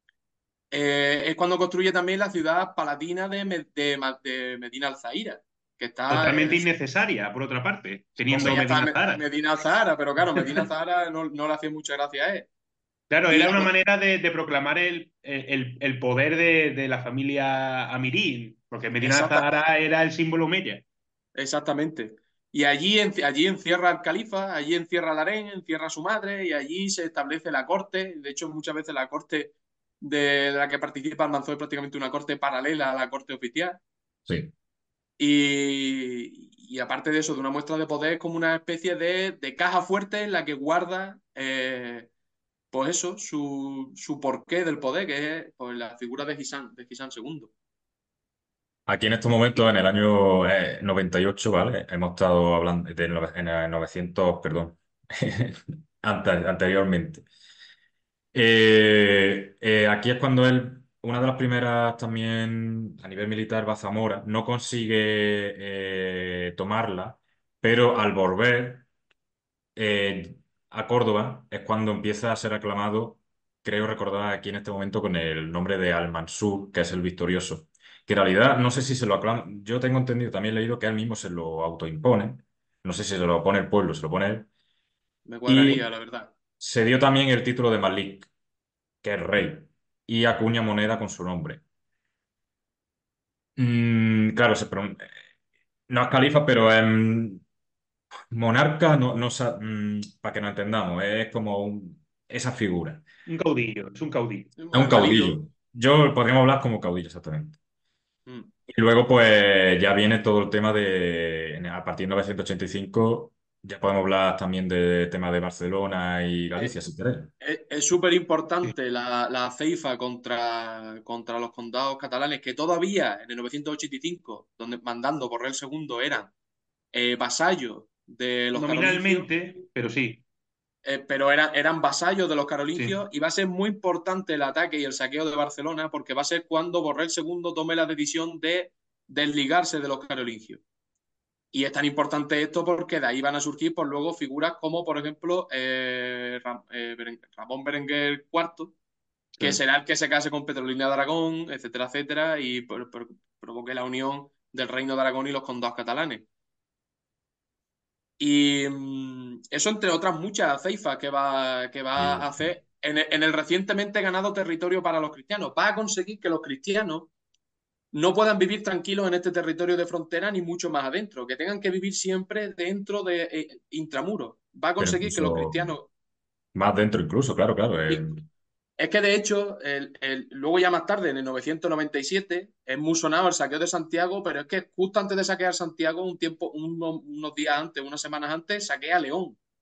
Speaker 3: es cuando construye también la ciudad palatina de Medina Alzaira, que está,
Speaker 1: Totalmente innecesaria, por otra parte,
Speaker 3: hombre,
Speaker 1: teniendo
Speaker 3: ya está
Speaker 1: Medina Zahara.
Speaker 3: Medina Zahara, pero claro, Medina Zahara no le hace mucha gracia a él.
Speaker 1: Claro,
Speaker 3: Y
Speaker 1: era una manera de proclamar el poder de la familia Amirí, porque Medina
Speaker 3: exacta,
Speaker 1: Zahara era el símbolo Mella.
Speaker 3: exactamente. Y allí encierra al califa, allí encierra al harén, encierra a su madre y allí se establece la corte. De hecho, muchas veces la corte de la que participa Almanzor es prácticamente una corte paralela a la corte oficial.
Speaker 2: Sí.
Speaker 3: Y aparte de eso, de una muestra de poder, es como una especie de caja fuerte en la que guarda, pues eso, su porqué del poder, que es pues, la figura de Gisán II.
Speaker 2: Aquí en estos momentos, en el año 98, ¿vale? Hemos estado hablando en el 900, perdón, anteriormente. Aquí es cuando él, una de las primeras también a nivel militar, va a Zamora, no consigue tomarla, pero al volver eh, a Córdoba es cuando empieza a ser aclamado, creo recordar aquí en este momento con el nombre de Al-Mansur, que es el victorioso, que en realidad no sé si se lo aclama, yo tengo entendido, también he leído que él mismo se lo autoimpone, no sé si se lo pone el pueblo, se lo pone él,
Speaker 3: Me cuadraría,
Speaker 2: y
Speaker 3: la verdad.
Speaker 2: se dio también el título de Malik, que es rey, y acuña moneda con su nombre. Claro, no es califa, pero es monarca, no, para que nos entendamos, es como esa figura.
Speaker 1: Un caudillo, es un caudillo.
Speaker 2: Es un
Speaker 3: Un valido.
Speaker 2: caudillo. Yo podríamos hablar como caudillo, exactamente.
Speaker 3: Mm.
Speaker 2: Y luego, pues, ya viene todo el tema a partir de 1985, ya podemos hablar también de tema de Barcelona y
Speaker 3: Es
Speaker 2: Galicia, si queréis.
Speaker 3: es súper
Speaker 1: Sí.
Speaker 3: importante la ceifa contra los condados catalanes, que todavía en el 985, donde mandando Borrell II eran vasallos de los carolingios,
Speaker 1: Nominalmente, pero sí,
Speaker 3: pero eran vasallos de los
Speaker 1: sí.
Speaker 3: carolingios y va a ser muy importante el ataque y el saqueo de Barcelona porque va a ser cuando Borrell II tome la decisión de desligarse de los carolingios. Y es tan importante esto porque de ahí van a surgir pues, luego figuras como, por ejemplo, Ramón Berenguer IV, que
Speaker 1: Sí.
Speaker 3: será el que se case con Petrolina de Aragón, etcétera, etcétera, y provoque la unión del Reino de Aragón y los condados catalanes. Y eso entre otras muchas ceifas que va a
Speaker 2: Y-
Speaker 3: hacer en el recientemente ganado territorio para los cristianos. Va a conseguir que los cristianos no puedan vivir tranquilos en este territorio de frontera ni mucho más adentro, que tengan que vivir siempre dentro de intramuros. Va a
Speaker 2: pero
Speaker 3: conseguir que los
Speaker 2: incluso
Speaker 3: cristianos...
Speaker 2: más dentro, incluso, claro, claro.
Speaker 3: Es que de hecho, luego ya más tarde, en el 997, es muy sonado el saqueo de Santiago, pero es que justo antes de saquear Santiago, unos días antes, unas semanas antes, saquea León.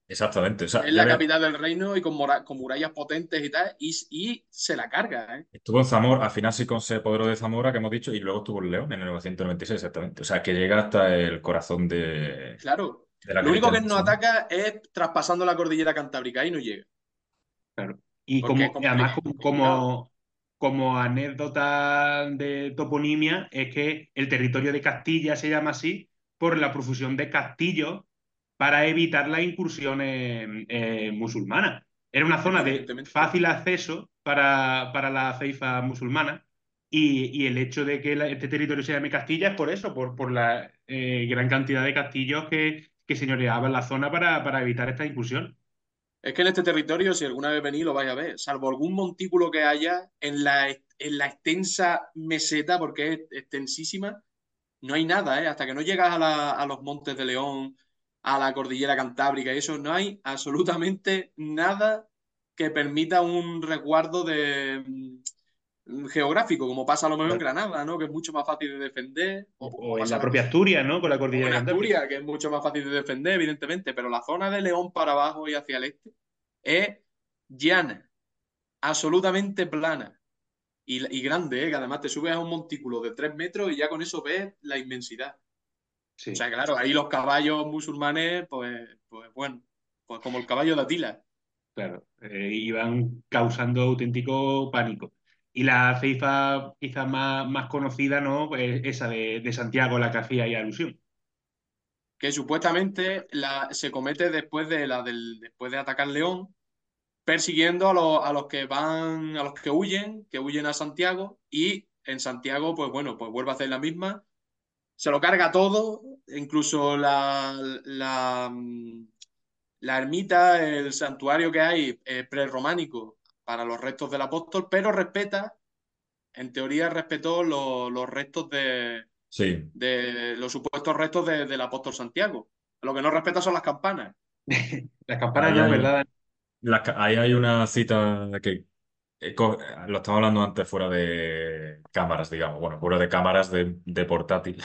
Speaker 2: Exactamente. O sea,
Speaker 3: Es
Speaker 2: ya
Speaker 3: la
Speaker 2: ves,
Speaker 3: capital del reino y con murallas potentes y tal, y se la carga, ¿eh?
Speaker 2: estuvo en Zamora, al final sí se apoderó de Zamora, que hemos dicho, y luego estuvo en León en el 996, exactamente. O sea, que llega hasta el corazón
Speaker 3: Claro.
Speaker 2: de la
Speaker 3: Lo único que no
Speaker 2: cristianización.
Speaker 3: ataca es traspasando la cordillera Cantábrica, ahí no llega,
Speaker 1: Claro. Y
Speaker 3: porque es
Speaker 1: como, además,
Speaker 3: complicado.
Speaker 1: como anécdota de toponimia, es que el territorio de Castilla se llama así por la profusión de castillos para evitar las incursiones musulmanas. Era una zona de
Speaker 3: Evidentemente.
Speaker 1: fácil acceso para la ceifa musulmana y el hecho de que este territorio se llame Castilla es por eso, por la gran cantidad de castillos que señoreaban la zona para evitar esta incursión.
Speaker 3: Es que en este territorio, si alguna vez venís, lo vais a ver, salvo algún montículo que haya en la extensa meseta, porque es extensísima, no hay nada, ¿eh? Hasta que no llegas a los Montes de León, a la cordillera Cantábrica y eso, no hay absolutamente nada que permita un resguardo geográfico, como pasa a lo mejor en Granada, ¿no? Que es mucho más fácil de defender, o
Speaker 1: O en
Speaker 3: pasa
Speaker 1: la
Speaker 3: a lo
Speaker 1: propia
Speaker 3: mejor
Speaker 1: Asturias, ¿no? Con la
Speaker 3: o
Speaker 1: cordillera
Speaker 3: en
Speaker 1: Cantábrica.
Speaker 3: Asturias, que es mucho más fácil de defender, evidentemente, pero la zona de León para abajo y hacia el este es llana, absolutamente plana y grande, ¿eh? Que además te subes a un montículo de 3 metros y ya con eso ves la inmensidad. O
Speaker 1: Sí,
Speaker 3: sea, claro, ahí los caballos musulmanes, pues bueno, pues como el caballo de Atila.
Speaker 1: claro. Iban causando auténtico pánico. Y la ceifa quizás más conocida, ¿no? Pues esa de Santiago, la que hacía ahí alusión.
Speaker 3: Que supuestamente se comete después de atacar León, persiguiendo a los que van, a los que huyen a Santiago, y en Santiago, pues bueno, pues vuelve a hacer la misma, se lo carga todo, incluso la ermita, el santuario que hay prerrománico para los restos del apóstol, pero respeta, en teoría respetó los restos
Speaker 2: Sí.
Speaker 3: de los supuestos restos del apóstol Santiago. Lo que no respeta son las campanas.
Speaker 1: Las campanas
Speaker 2: Ahí
Speaker 1: no,
Speaker 2: hay,
Speaker 1: ¿verdad?
Speaker 2: ahí hay una cita que lo estaba hablando antes fuera de cámaras, digamos. Bueno, fuera de cámaras de portátil.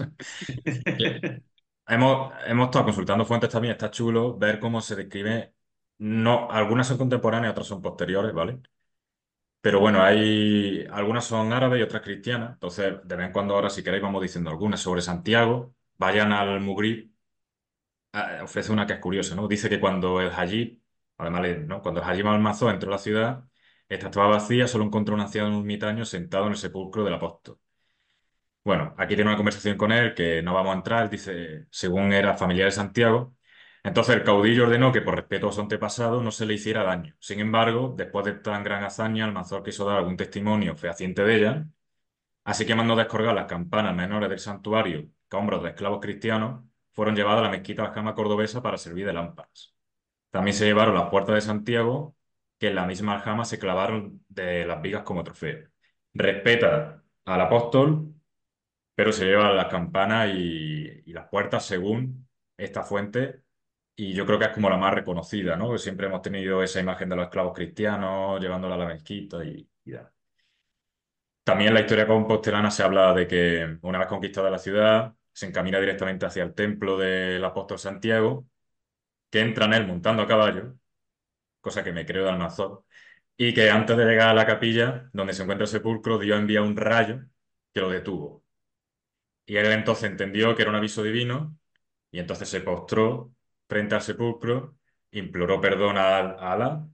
Speaker 2: Que hemos estado consultando fuentes también, está chulo ver cómo se describe. No, algunas son contemporáneas, otras son posteriores, ¿vale? Pero bueno, hay algunas son árabes y otras cristianas. Entonces, de vez en cuando ahora, si queréis, vamos diciendo algunas sobre Santiago. Vayan al Mugrib, ofrece una que es curiosa, ¿no? Dice que cuando el Hajib, además, ¿no? Cuando el Hajib al-Mansur entró a la ciudad, esta estaba vacía, solo encontró un anciano ermitaño sentado en el sepulcro del apóstol. Bueno, aquí tiene una conversación con él que no vamos a entrar, dice, según era familiar de Santiago. Entonces el caudillo ordenó que por respeto a su antepasado no se le hiciera daño. Sin embargo, después de tan gran hazaña, Almanzor quiso dar algún testimonio fehaciente de ella, así que mandó descolgar las campanas menores del santuario, que a hombros de esclavos cristianos fueron llevadas a la mezquita Aljama cordobesa para servir de lámparas. También se llevaron las puertas de Santiago, que en la misma aljama se clavaron de las vigas como trofeo. Respeta al apóstol, pero se llevan las campanas y las puertas según esta fuente, y yo creo que es como la más reconocida, ¿no? Que siempre hemos tenido esa imagen de los esclavos cristianos llevándola a la mezquita y demás. También en la historia compostelana se habla de que una vez conquistada la ciudad, se encamina directamente hacia el templo del apóstol Santiago, que entra en él montando a caballo, cosa que me creo de Almanzor, y que antes de llegar a la capilla donde se encuentra el sepulcro, Dios envía un rayo que lo detuvo. Y él entonces entendió que era un aviso divino y entonces se postró frente al sepulcro, imploró perdón a Alá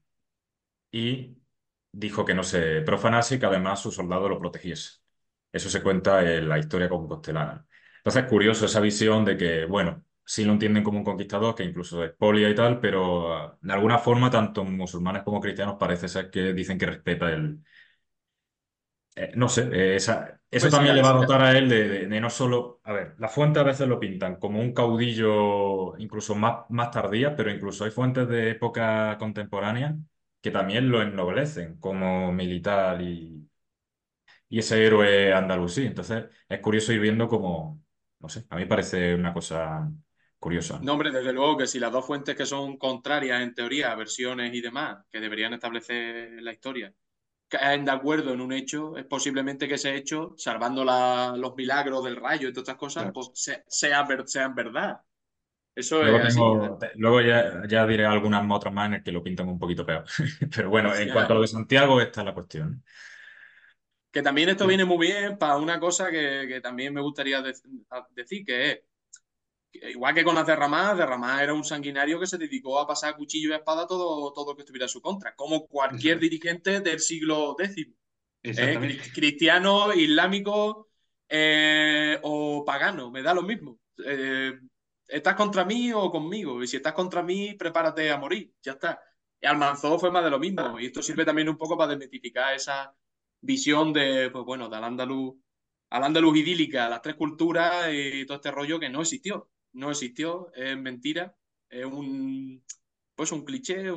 Speaker 2: y dijo que no se profanase y que además su soldado lo protegiese. Eso se cuenta en la historia compostelana. Entonces es curioso esa visión de que, bueno, sí lo entienden como un conquistador, que incluso expolia y tal, pero de alguna forma tanto musulmanes como cristianos parece ser que dicen que respeta no sé, eso
Speaker 3: Pues si
Speaker 2: también le
Speaker 3: la,
Speaker 2: va a
Speaker 3: si la-
Speaker 2: dotar a él de no solo, a ver, las fuentes a veces lo pintan como un caudillo incluso más tardía, pero incluso hay fuentes de época contemporánea que también lo ennoblecen como militar y ese héroe andalusí. Entonces es curioso ir viendo como, no sé, a mí parece una cosa curiosa.
Speaker 3: No, hombre, desde luego que si las dos fuentes que son contrarias en teoría a versiones y demás, que deberían establecer la historia, caen de acuerdo en un hecho, es posiblemente que ese hecho, salvando los milagros del rayo y todas estas cosas,
Speaker 1: Claro.
Speaker 3: pues sean verdad. Eso es
Speaker 2: Luego
Speaker 3: así.
Speaker 2: luego ya diré algunas otras más en el que lo pintan un poquito peor. Pero bueno, en cuanto a lo de Santiago, esta es la cuestión.
Speaker 3: Que también esto viene muy bien para una cosa que también me gustaría decir, que es, que igual que con Derramás era un sanguinario que se dedicó a pasar cuchillo y espada todo lo que estuviera a su contra, como cualquier
Speaker 1: Exactamente.
Speaker 3: dirigente del siglo X.
Speaker 1: Exactamente.
Speaker 3: Cristiano, islámico o pagano, me da lo mismo. ¿Estás contra mí o conmigo? Y si estás contra mí, prepárate a morir. Ya está. Y Almanzó fue más de lo mismo. Y esto sirve también un poco para desmitificar esa visión de, pues bueno, de al andaluz idílica, las tres culturas y todo este rollo que no existió. No existió, es mentira, es pues un cliché,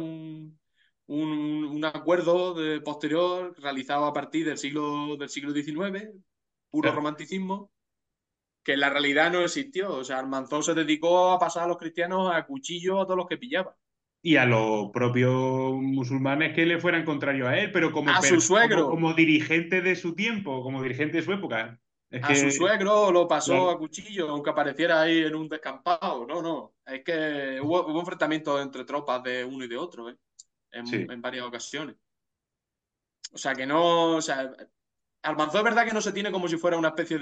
Speaker 3: un acuerdo posterior realizado a partir del siglo XIX, puro
Speaker 1: Claro.
Speaker 3: romanticismo, que en la realidad no existió. O sea, Almanzó se dedicó a pasar a los cristianos a cuchillo a todos los que pillaba.
Speaker 1: Y a los propios musulmanes que le fueran contrarios a él, pero
Speaker 3: A su suegro,
Speaker 1: como dirigente de su tiempo, como dirigente de su época. Es
Speaker 3: a su
Speaker 1: que,
Speaker 3: suegro lo pasó
Speaker 1: claro,
Speaker 3: a cuchillo, aunque apareciera ahí en un descampado. No, no. Es que hubo enfrentamientos entre tropas de uno y de otro,
Speaker 1: sí.
Speaker 3: en varias ocasiones. O sea, que no. O sea, Almanzó es verdad que no se tiene como si fuera una especie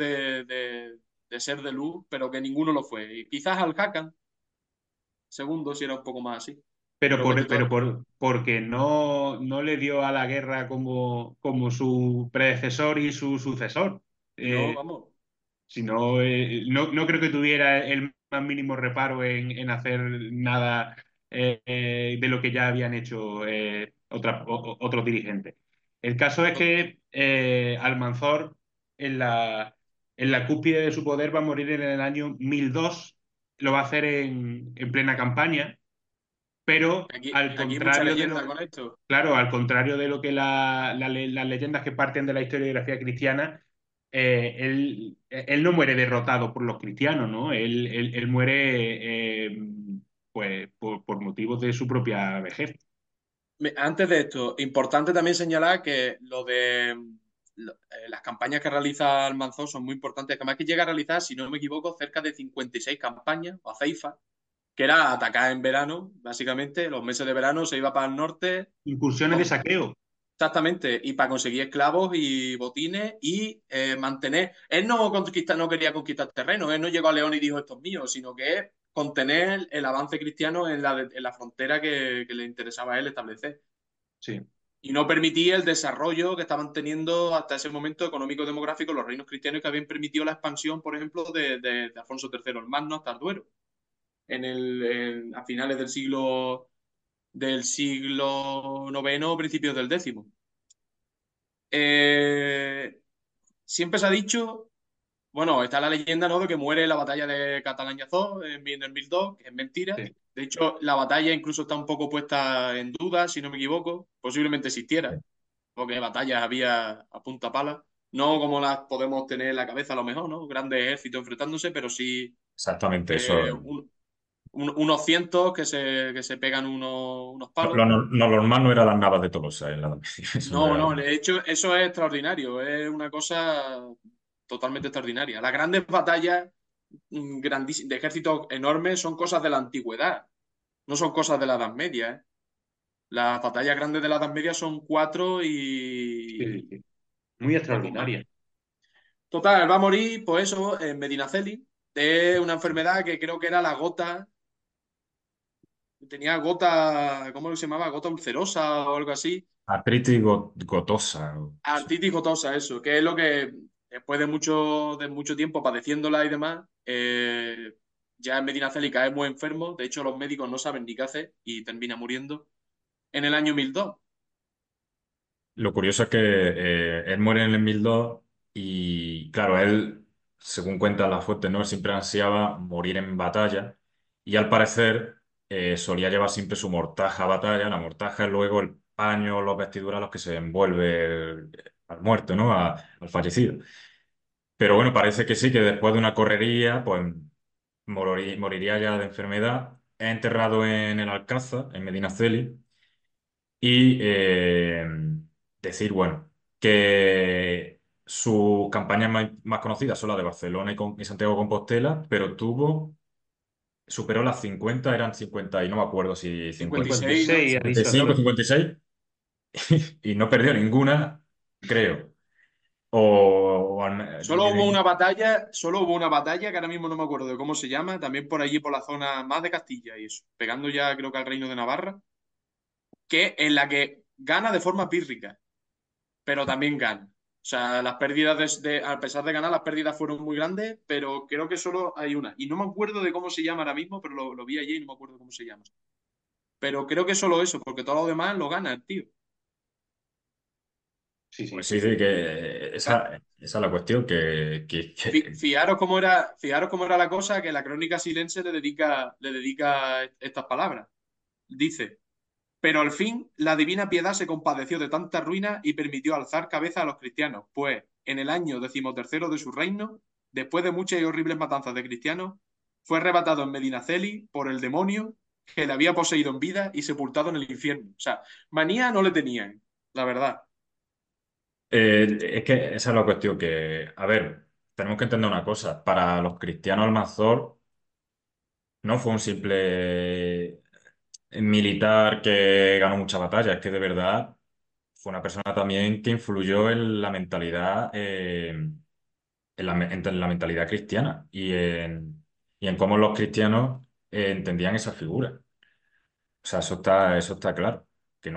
Speaker 3: de ser de luz, pero que ninguno lo fue. Y quizás al Hakan, segundo, si era un poco más así. Pero que de todas.
Speaker 1: Porque no le dio a la guerra como su predecesor y su sucesor.
Speaker 3: No,
Speaker 1: Eh,
Speaker 3: vamos.
Speaker 1: Si no, no creo que tuviera el más mínimo reparo en hacer nada de lo que ya habían hecho otros dirigentes. El caso es que Almanzor, en en la cúspide de su poder, va a morir en el año 1002. Lo va a hacer en plena campaña, pero al
Speaker 3: Aquí hay mucha
Speaker 1: contrario de
Speaker 3: leyenda
Speaker 1: lo,
Speaker 3: con esto.
Speaker 1: claro, al contrario de lo que las leyendas que parten de la historiografía cristiana, él no muere derrotado por los cristianos, ¿no? Él muere pues, por motivos de su propia vejez.
Speaker 3: Antes de esto, importante también señalar que las campañas que realiza Almanzó son muy importantes. Además que llega a realizar, si no me equivoco, cerca de 56 campañas o aceifas, que era atacar en verano, básicamente, los meses de verano se iba para el norte.
Speaker 1: Incursiones de saqueo.
Speaker 3: Exactamente, y para conseguir esclavos y botines y mantener. Él no quería conquistar terreno, él no llegó a León y dijo esto es mío, sino que es contener el avance cristiano en la frontera que le interesaba a él establecer.
Speaker 1: Sí.
Speaker 3: Y no permitía el desarrollo que estaban teniendo hasta ese momento económico-demográfico los reinos cristianos que habían permitido la expansión, por ejemplo, de Alfonso III el Magno hasta el Duero, a finales del siglo noveno, principios del décimo. Eh, Siempre se ha dicho, bueno, está la leyenda, ¿no?, de que muere en la batalla de Catalañazó en el 1002, que es mentira.
Speaker 1: Sí.
Speaker 3: De hecho, la batalla incluso está un poco puesta en duda, si no me equivoco. Posiblemente existiera, porque batallas había a punta pala. No como las podemos tener en la cabeza a lo mejor, ¿no? Grandes ejércitos enfrentándose, pero sí
Speaker 2: Exactamente, eso.
Speaker 3: unos cientos que se pegan unos palos.
Speaker 2: Lo normal no era las navas de Tolosa en la Edad Media. Eso no
Speaker 3: No,
Speaker 2: era.
Speaker 3: no, de hecho, eso es extraordinario, es una cosa totalmente extraordinaria. Las grandes batallas de ejércitos enormes son cosas de la antigüedad, no son cosas de la Edad Media, ¿eh? Las batallas grandes de la Edad Media son cuatro
Speaker 1: Sí,
Speaker 3: y
Speaker 1: sí. Muy
Speaker 3: poco más.
Speaker 1: extraordinaria.
Speaker 3: Total, va a morir, pues eso, en Medinaceli, de una enfermedad que creo que era la gota, tenía gota, ¿cómo se llamaba? Gota ulcerosa o algo así.
Speaker 2: Artritis gotosa.
Speaker 3: Artritis gotosa, eso, que es lo que después de mucho tiempo padeciéndola y demás, ya en Medinaceli cae muy enfermo. De hecho, los médicos no saben ni qué hacer y termina muriendo en el año 1002.
Speaker 2: Lo curioso es que él muere en el 1002 y, claro, él, según cuenta la fuente, ¿no? Él siempre ansiaba morir en batalla y, al parecer, solía llevar siempre su mortaja a batalla. La mortaja es luego el paño, los vestiduras a los que se envuelve al muerto, ¿no? Al fallecido. Pero bueno, parece que sí, que después de una correría, pues moriría ya de enfermedad. Es enterrado en el Alcázar, en Medinaceli. Y decir, bueno, que sus campañas más conocidas son las de Barcelona y Santiago de Compostela, pero tuvo superó las 50, eran 50 y no me acuerdo si 50,
Speaker 3: 56, ¿no?
Speaker 1: 56 ha dicho
Speaker 2: 55,
Speaker 1: aquí.
Speaker 2: 56 y no perdió ninguna, creo. O
Speaker 3: Solo hubo una batalla que ahora mismo no me acuerdo de cómo se llama, también por allí por la zona más de Castilla y eso, pegando ya creo que al reino de Navarra, que en la que gana de forma pírrica, pero también gana. O sea, las pérdidas a pesar de ganar, las pérdidas fueron muy grandes, pero creo que solo hay una. Y no me acuerdo de cómo se llama ahora mismo, pero lo vi allí y no me acuerdo cómo se llama. Pero creo que solo eso, porque todo lo demás lo gana el tío.
Speaker 1: Sí,
Speaker 2: pues
Speaker 1: sí.
Speaker 2: sí, sí, que esa es la cuestión,
Speaker 3: Fijaros cómo era la cosa que la crónica silense le dedica estas palabras. Dice, pero al fin la divina piedad se compadeció de tanta ruina y permitió alzar cabeza a los cristianos, pues en el año 13º de su reino, después de muchas y horribles matanzas de cristianos, fue arrebatado en Medinaceli por el demonio que le había poseído en vida y sepultado en el infierno. O sea, manía no le tenían, la verdad.
Speaker 2: es que esa es la cuestión que, a ver, tenemos que entender una cosa, para los cristianos Almanzor no fue un simple militar que ganó muchas batallas, es que de verdad fue una persona también que influyó en la mentalidad, en la mentalidad cristiana y en cómo los cristianos entendían esa figura. O sea, eso está claro, que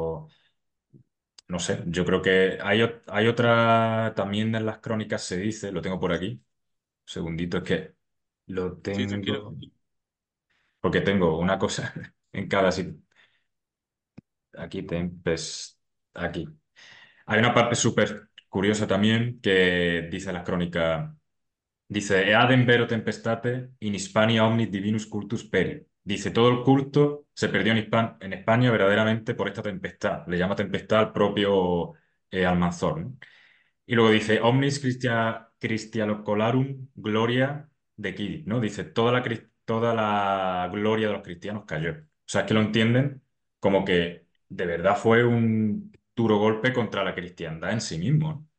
Speaker 2: no sé, yo creo que hay otra, también en las crónicas se dice, lo tengo por aquí, un segundito, es que lo
Speaker 3: Sí, tranquilo.
Speaker 2: tengo, porque tengo una cosa en cada sitio. Aquí, aquí. Hay una parte súper curiosa también que dice las crónicas. Dice, Eadem vero tempestate in Hispania omnis divinus cultus peri. Dice, todo el culto se perdió en España verdaderamente por esta tempestad. Le llama tempestad al propio Almanzor, ¿no? Y luego dice, omnis Christianocolarum gloria decidit, ¿no? Dice, toda la gloria de los cristianos cayó. O sea, es que lo entienden como que de verdad fue un duro golpe contra la cristiandad en sí mismo, ¿no?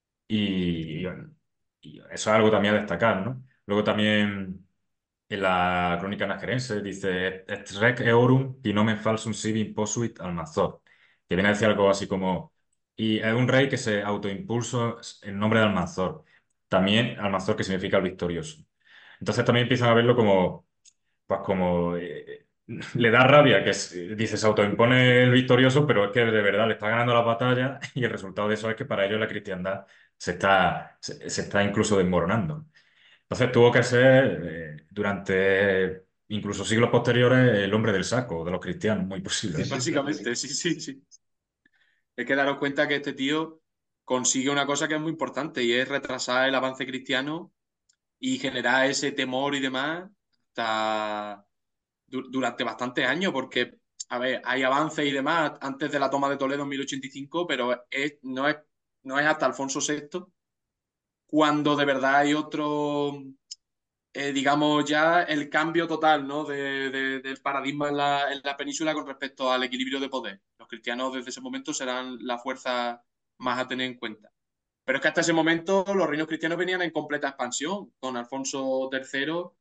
Speaker 2: Y eso es algo también a destacar, ¿no? Luego también en la crónica najerense dice et rec eorum qui nomen falsum sibi imposuit Almanzor, que viene a decir algo así como, y es un rey que se autoimpuso en nombre de Almanzor, también Almanzor que significa el victorioso. Entonces también empiezan a verlo como, pues como, le da rabia que dice se autoimpone el victorioso, pero es que de verdad le está ganando la batalla y el resultado de eso es que para ellos la cristiandad se está incluso desmoronando. Entonces tuvo que ser, durante incluso siglos posteriores, el hombre del saco de los cristianos, muy posiblemente.
Speaker 3: Básicamente, sí, sí, sí. Hay que daros cuenta que este tío consigue una cosa que es muy importante y es retrasar el avance cristiano y generar ese temor y demás hasta durante bastantes años, porque, a ver, hay avances y demás antes de la toma de Toledo en 1085, pero no es hasta Alfonso VI cuando de verdad hay otro, digamos, ya el cambio total, ¿no? Del paradigma en la península con respecto al equilibrio de poder. Los cristianos desde ese momento serán la fuerza más a tener en cuenta. Pero es que hasta ese momento los reinos cristianos venían en completa expansión, con Alfonso III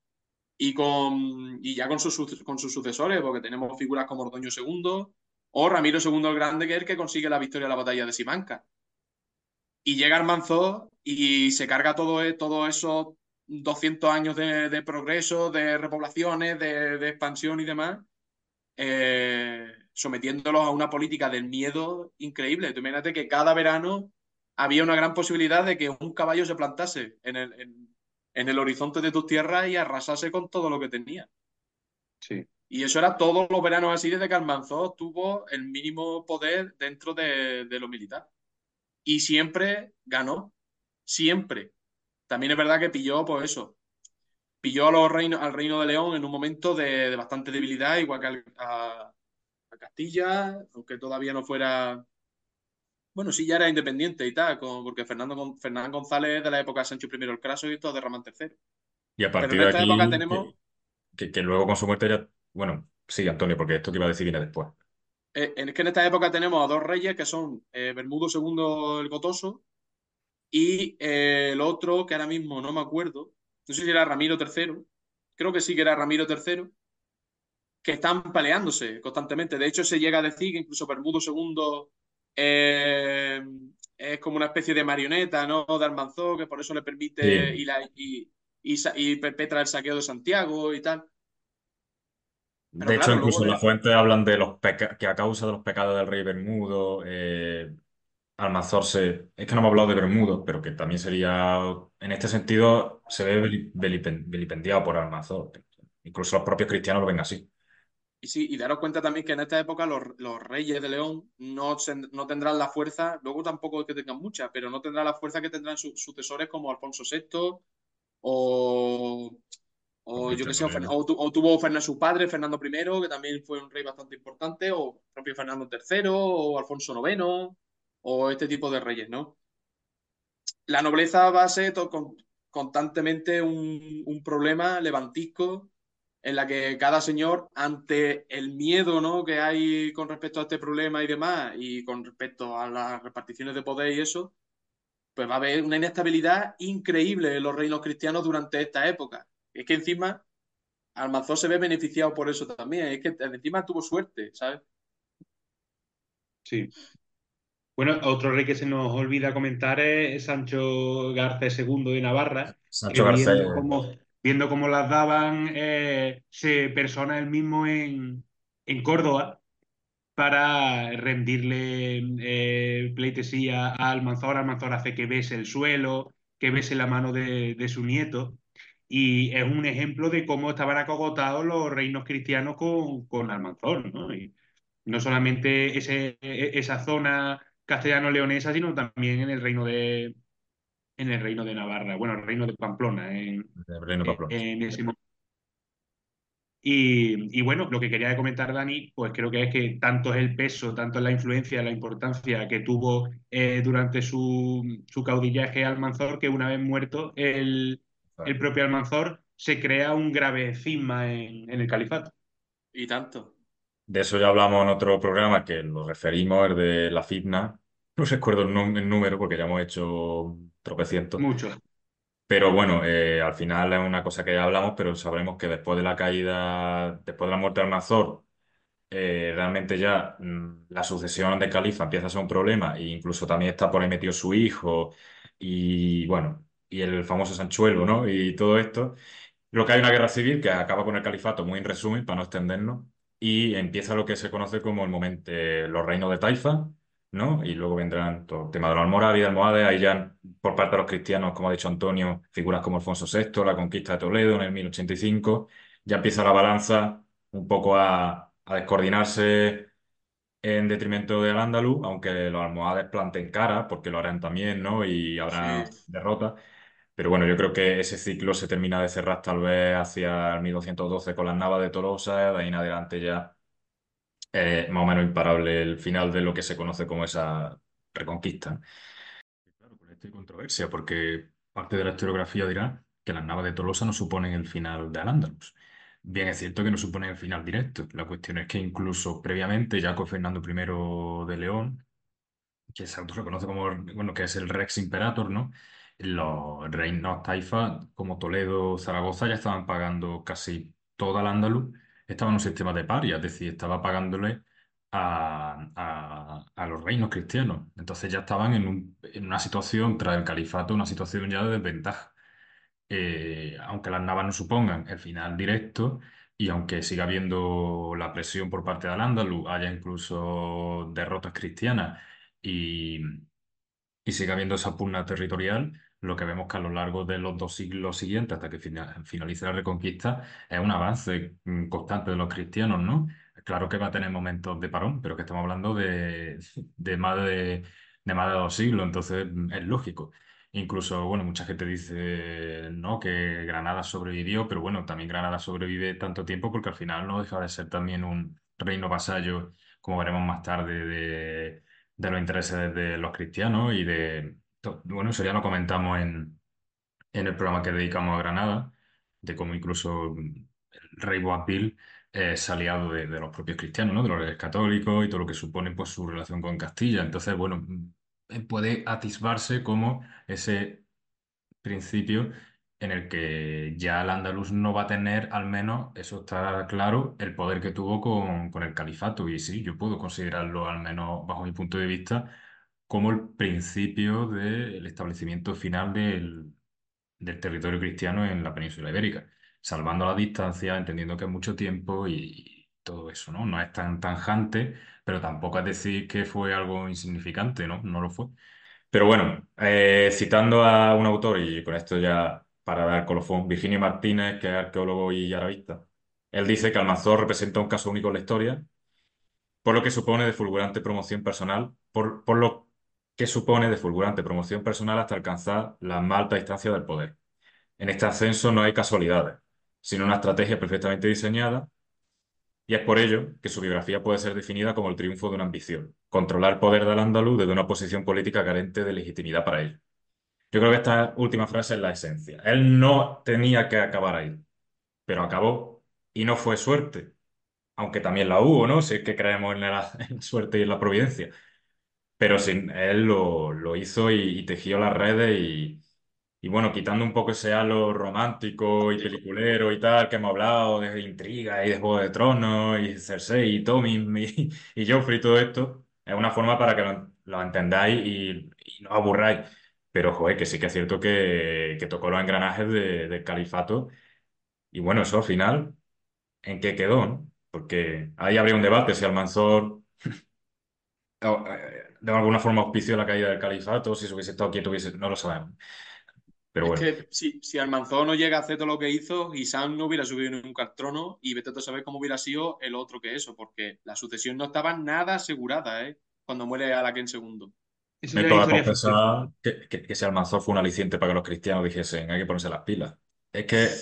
Speaker 3: y ya con sus sucesores, porque tenemos figuras como Ordoño II o Ramiro II el Grande, que es el que consigue la victoria en la batalla de Simancas. Y llega Almanzor y se carga todo esos 200 años de progreso, de repoblaciones, de expansión y demás, sometiéndolos a una política del miedo increíble. Tú imagínate que cada verano había una gran posibilidad de que un caballo se plantase en el horizonte de tus tierras y arrasase con todo lo que tenía.
Speaker 1: Sí.
Speaker 3: Y eso era todos los veranos así desde que Almanzor tuvo el mínimo poder dentro de lo militar. Y siempre ganó, siempre. También es verdad que pilló, pues eso, pilló al Reino de León en un momento de bastante debilidad, igual que a Castilla, aunque todavía no fuera, bueno, sí ya era independiente y tal, porque Fernán González es de la época de Sancho I el Craso y todo de Ramón III.
Speaker 2: Y a
Speaker 3: Pero
Speaker 2: partir
Speaker 3: en
Speaker 2: de
Speaker 3: esta época
Speaker 2: aquí,
Speaker 3: tenemos,
Speaker 2: que luego con su muerte ya, bueno, sí, Antonio, porque esto que iba a decir viene después.
Speaker 3: es que en esta época tenemos a dos reyes que son Bermudo II el Gotoso y el otro que ahora mismo no me acuerdo, no sé si era Ramiro III, creo que sí que era Ramiro III, que están peleándose constantemente. De hecho, se llega a decir que incluso Bermudo II eh, es como una especie de marioneta, ¿no? De Almanzor, que por eso le permite
Speaker 2: Sí.
Speaker 3: y perpetra el saqueo de Santiago y tal. Pero
Speaker 2: De hecho,
Speaker 3: claro, luego
Speaker 2: incluso en
Speaker 3: de,
Speaker 2: las fuentes hablan de que a causa de los pecados del rey Bermudo, Almanzor es que no hemos hablado de Bermudo, pero que también sería, en este sentido, se ve vilipendiado por Almanzor. Incluso los propios cristianos lo ven así.
Speaker 3: y sí, y daros cuenta también que en esta época los reyes de León no tendrán la fuerza, luego tampoco es que tengan mucha, pero no tendrán la fuerza que tendrán sus sucesores como Alfonso VI o,
Speaker 2: Con
Speaker 3: o yo que
Speaker 2: Cristian
Speaker 3: sé,
Speaker 2: Toledo.
Speaker 3: o tuvo su padre, Fernando I, que también fue un rey bastante importante, o propio Fernando III, o Alfonso IX, o este tipo de reyes, ¿no? La nobleza va a ser constantemente un problema levantisco en la que cada señor, ante el miedo, ¿no?, que hay con respecto a este problema y demás, y con respecto a las reparticiones de poder y eso, pues va a haber una inestabilidad increíble en los reinos cristianos durante esta época. Es que encima Almanzor se ve beneficiado por eso también, es que encima tuvo suerte, ¿sabes?
Speaker 1: Sí. Bueno, otro rey que se nos olvida comentar es Sancho Garcés II de Navarra, que
Speaker 2: Sancho Garcés,
Speaker 1: viendo cómo las daban, se persona él mismo en Córdoba para rendirle pleitesía a Almanzor. Almanzor hace que bese el suelo, que bese la mano de su nieto. Y es un ejemplo de cómo estaban acogotados los reinos cristianos con Almanzor, ¿no? Y no solamente esa zona castellano-leonesa, sino también en el reino de Navarra, bueno, el reino de Pamplona,
Speaker 2: de Reino de Pamplona.
Speaker 1: en ese momento. Y bueno, lo que quería comentar, Dani, pues creo que es que tanto es el peso, tanto es la influencia, la importancia que tuvo durante su caudillaje Almanzor, que una vez muerto el propio Almanzor, se crea un grave cisma en el califato.
Speaker 3: Y tanto.
Speaker 2: De eso ya hablamos en otro programa que lo referimos, el de la Fitna. No recuerdo el número porque ya hemos hecho tropecientos.
Speaker 1: Mucho.
Speaker 2: Pero bueno, al final es una cosa que ya hablamos, pero sabremos que después de la caída, después de la muerte de Almanzor, realmente ya la sucesión de califa empieza a ser un problema e incluso también está por ahí metido su hijo y bueno, y el famoso Sanchuelo, ¿no? Y todo esto. Lo que hay una guerra civil que acaba con el califato, muy en resumen, para no extendernos, y empieza lo que se conoce como el momento, los reinos de Taifa, ¿no? Y luego vendrán todo el tema de los almorávides, almohades, ahí ya por parte de los cristianos, como ha dicho Antonio, figuras como Alfonso VI, la conquista de Toledo en el 1085, ya empieza la balanza un poco a descoordinarse en detrimento del andaluz, aunque los almohades planten cara, porque lo harán también, ¿no? Y habrá
Speaker 3: Sí.
Speaker 2: derrotas. Pero bueno, yo creo que ese ciclo se termina de cerrar tal vez hacia el 1212 con las Navas de Tolosa, de ahí en adelante ya más o menos imparable el final de lo que se conoce como esa reconquista. Claro, con esto hay controversia, porque parte de la historiografía dirá que las Navas de Tolosa no suponen el final de Al-Ándalus. Bien, es cierto que no suponen el final directo. La cuestión es que incluso previamente, ya con Fernando I de León, que se autorreconoce como, bueno, que es el Rex Imperator, ¿no? Los reinos taifa, como Toledo, Zaragoza, ya estaban pagando casi toda el Andaluz, estaba en un sistema de paria, es decir, estaba pagándole a los reinos cristianos. Entonces ya estaban en una situación, tras el califato, una situación ya de desventaja. Aunque las navas no supongan el final directo y aunque siga habiendo la presión por parte de Al-Ándalus, haya incluso derrotas cristianas y, y siga habiendo esa pugna territorial, lo que vemos que a lo largo de los 2 siglos siguientes, hasta que finalice la Reconquista, es un avance constante de los cristianos, ¿no? Claro que va a tener momentos de parón, pero que estamos hablando de más de 2 siglos, entonces es lógico. Incluso, bueno, mucha gente dice, ¿no?, que Granada sobrevivió, pero bueno, también Granada sobrevive tanto tiempo porque al final no deja de ser también un reino vasallo, como veremos más tarde, de los intereses de los cristianos y bueno, eso ya lo comentamos en el programa que dedicamos a Granada, de cómo incluso el rey Boabdil es aliado de los propios cristianos, ¿no? De los reyes católicos y todo lo que supone pues su relación con Castilla. Entonces, bueno, puede atisbarse como ese principio en el que ya el andaluz no va a tener, al menos, eso está claro, el poder que tuvo con el califato. Y sí, yo puedo considerarlo, al menos bajo mi punto de vista, como el principio del establecimiento final del territorio cristiano en la península ibérica, salvando la distancia, entendiendo que es mucho tiempo y todo eso, ¿no? No es tan tanjante, pero tampoco es decir que fue algo insignificante, ¿no? No lo fue. Pero bueno, citando a un autor, y con esto ya para dar colofón, Virginio Martínez, que es arqueólogo y arabista, él dice que Almanzor representa un caso único en la historia, por lo que supone de fulgurante promoción personal, por lo que supone de fulgurante promoción personal hasta alcanzar la más alta instancia del poder. En este ascenso no hay casualidades, sino una estrategia perfectamente diseñada, y es por ello que su biografía puede ser definida como el triunfo de una ambición, controlar el poder del andaluz desde una posición política carente de legitimidad para ello. Yo creo que esta última frase es la esencia. Él no tenía que acabar ahí, pero acabó y no fue suerte, aunque también la hubo, ¿no? Si es que creemos en la suerte y en la providencia. Pero sin él lo hizo y tejió las redes y bueno, quitando un poco ese halo romántico y peliculero y tal que hemos hablado de intriga y de Juego de Tronos y Cersei y Tommy y Joffrey y todo esto, es una forma para que lo entendáis y no os aburráis. Pero, joder, que sí que es cierto que tocó los engranajes del califato y bueno, eso al final, ¿en qué quedó, no? Porque ahí habría un debate si Almanzor de alguna forma auspició la caída del califato, si se hubiese estado quieto, no lo sabemos. Pero
Speaker 3: Es
Speaker 2: bueno,
Speaker 3: que si Almanzor no llega a hacer todo lo que hizo, Hisam no hubiera subido nunca al trono y vete tú a saber cómo hubiera sido el otro que eso, porque la sucesión no estaba nada asegurada, ¿eh? Cuando muere Alaquén II.
Speaker 1: Eso
Speaker 2: me
Speaker 1: ya es
Speaker 2: toca
Speaker 1: historia ficción.
Speaker 2: confesar que ese Almanzor fue un aliciente para que los cristianos dijesen, hay que ponerse las pilas. Es que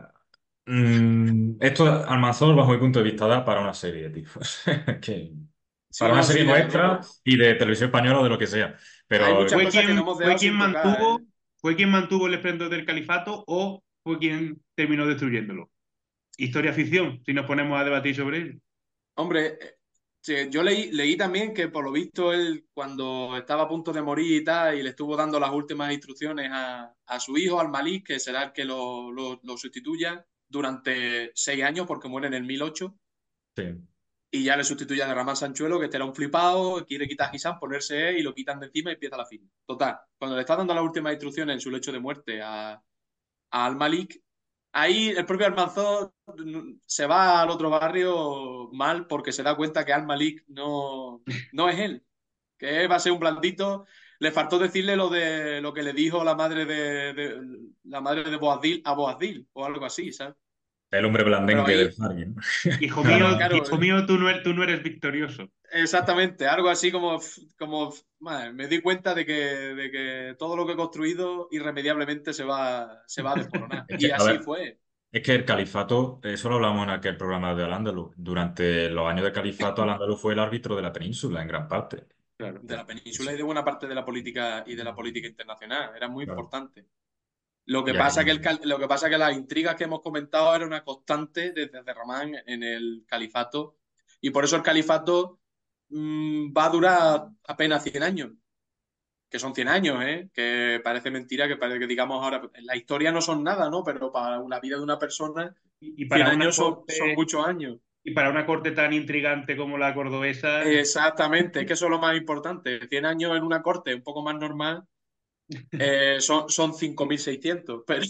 Speaker 2: esto Almanzor, bajo mi punto de vista, da para una serie, tío. Que,
Speaker 3: Sí,
Speaker 2: para una
Speaker 3: no,
Speaker 2: serie
Speaker 3: sí, desde
Speaker 2: nuestra
Speaker 3: luego.
Speaker 2: y de televisión española o de lo que sea.
Speaker 3: Hay
Speaker 2: Pero
Speaker 3: muchas
Speaker 1: ¿Fue
Speaker 3: cosas que no
Speaker 1: quien,
Speaker 3: hemos
Speaker 1: fue
Speaker 3: dejado
Speaker 1: quien
Speaker 3: sin tocar,
Speaker 1: mantuvo,
Speaker 3: ¿eh?
Speaker 1: fue quien mantuvo el esplendor del califato o fue quien terminó destruyéndolo? Historia ficción, si nos ponemos a debatir sobre él.
Speaker 3: Hombre, sí, yo leí también que por lo visto él cuando estaba a punto de morir y tal, y le estuvo dando las últimas instrucciones a su hijo, al Malik, que será el que lo sustituya durante 6 años, porque muere en el 1008,
Speaker 2: sí.
Speaker 3: y ya le sustituye a Ramán Sanchuelo, que este era un flipado, quiere quitar a Hisam, ponerse él, y lo quitan de encima y empieza la fin. Total, cuando le está dando las últimas instrucciones en su lecho de muerte a Al-Malik, ahí el propio Almanzor se va al otro barrio mal porque se da cuenta que Al-Malik no es él, que va a ser un blandito. Le faltó decirle lo de lo que le dijo la madre la madre de Boabdil a Boabdil o algo así, ¿sabes?
Speaker 2: El hombre
Speaker 3: Pero
Speaker 2: blandengue del
Speaker 3: ahí,
Speaker 2: Fargue, ¿no?
Speaker 3: claro, claro,
Speaker 1: Hijo mío, tú no eres victorioso.
Speaker 3: exactamente, algo así como madre, me di cuenta de que todo lo que he construido irremediablemente se va a desmoronar.
Speaker 2: Es que,
Speaker 3: Y
Speaker 2: a
Speaker 3: así
Speaker 2: ver,
Speaker 3: fue.
Speaker 2: es que el califato, eso lo hablamos en aquel programa de Al-Ándalus. Durante los años del califato, Al-Ándalus fue el árbitro de la península en gran parte.
Speaker 3: Claro, de la península
Speaker 2: Eso,
Speaker 3: y de buena parte de la política y de la política internacional. Era muy
Speaker 2: claro.
Speaker 3: importante. Lo que
Speaker 2: Y
Speaker 3: pasa que
Speaker 2: aquello,
Speaker 3: lo que pasa que las intrigas que hemos comentado era una constante desde Ramán en el califato. Y por eso el califato va a durar apenas 100 años. Que son 100 años, ¿eh? Que parece mentira, que parece que digamos ahora, en la historia no son nada, ¿no? Pero para la vida de una persona,
Speaker 1: Y
Speaker 3: 100
Speaker 1: para una
Speaker 3: años son
Speaker 1: corte,
Speaker 3: muchos años.
Speaker 1: y para una corte tan intrigante como la cordobesa,
Speaker 3: Exactamente, es que eso es lo más importante. 100 años en una corte un poco más normal son 5.600 pero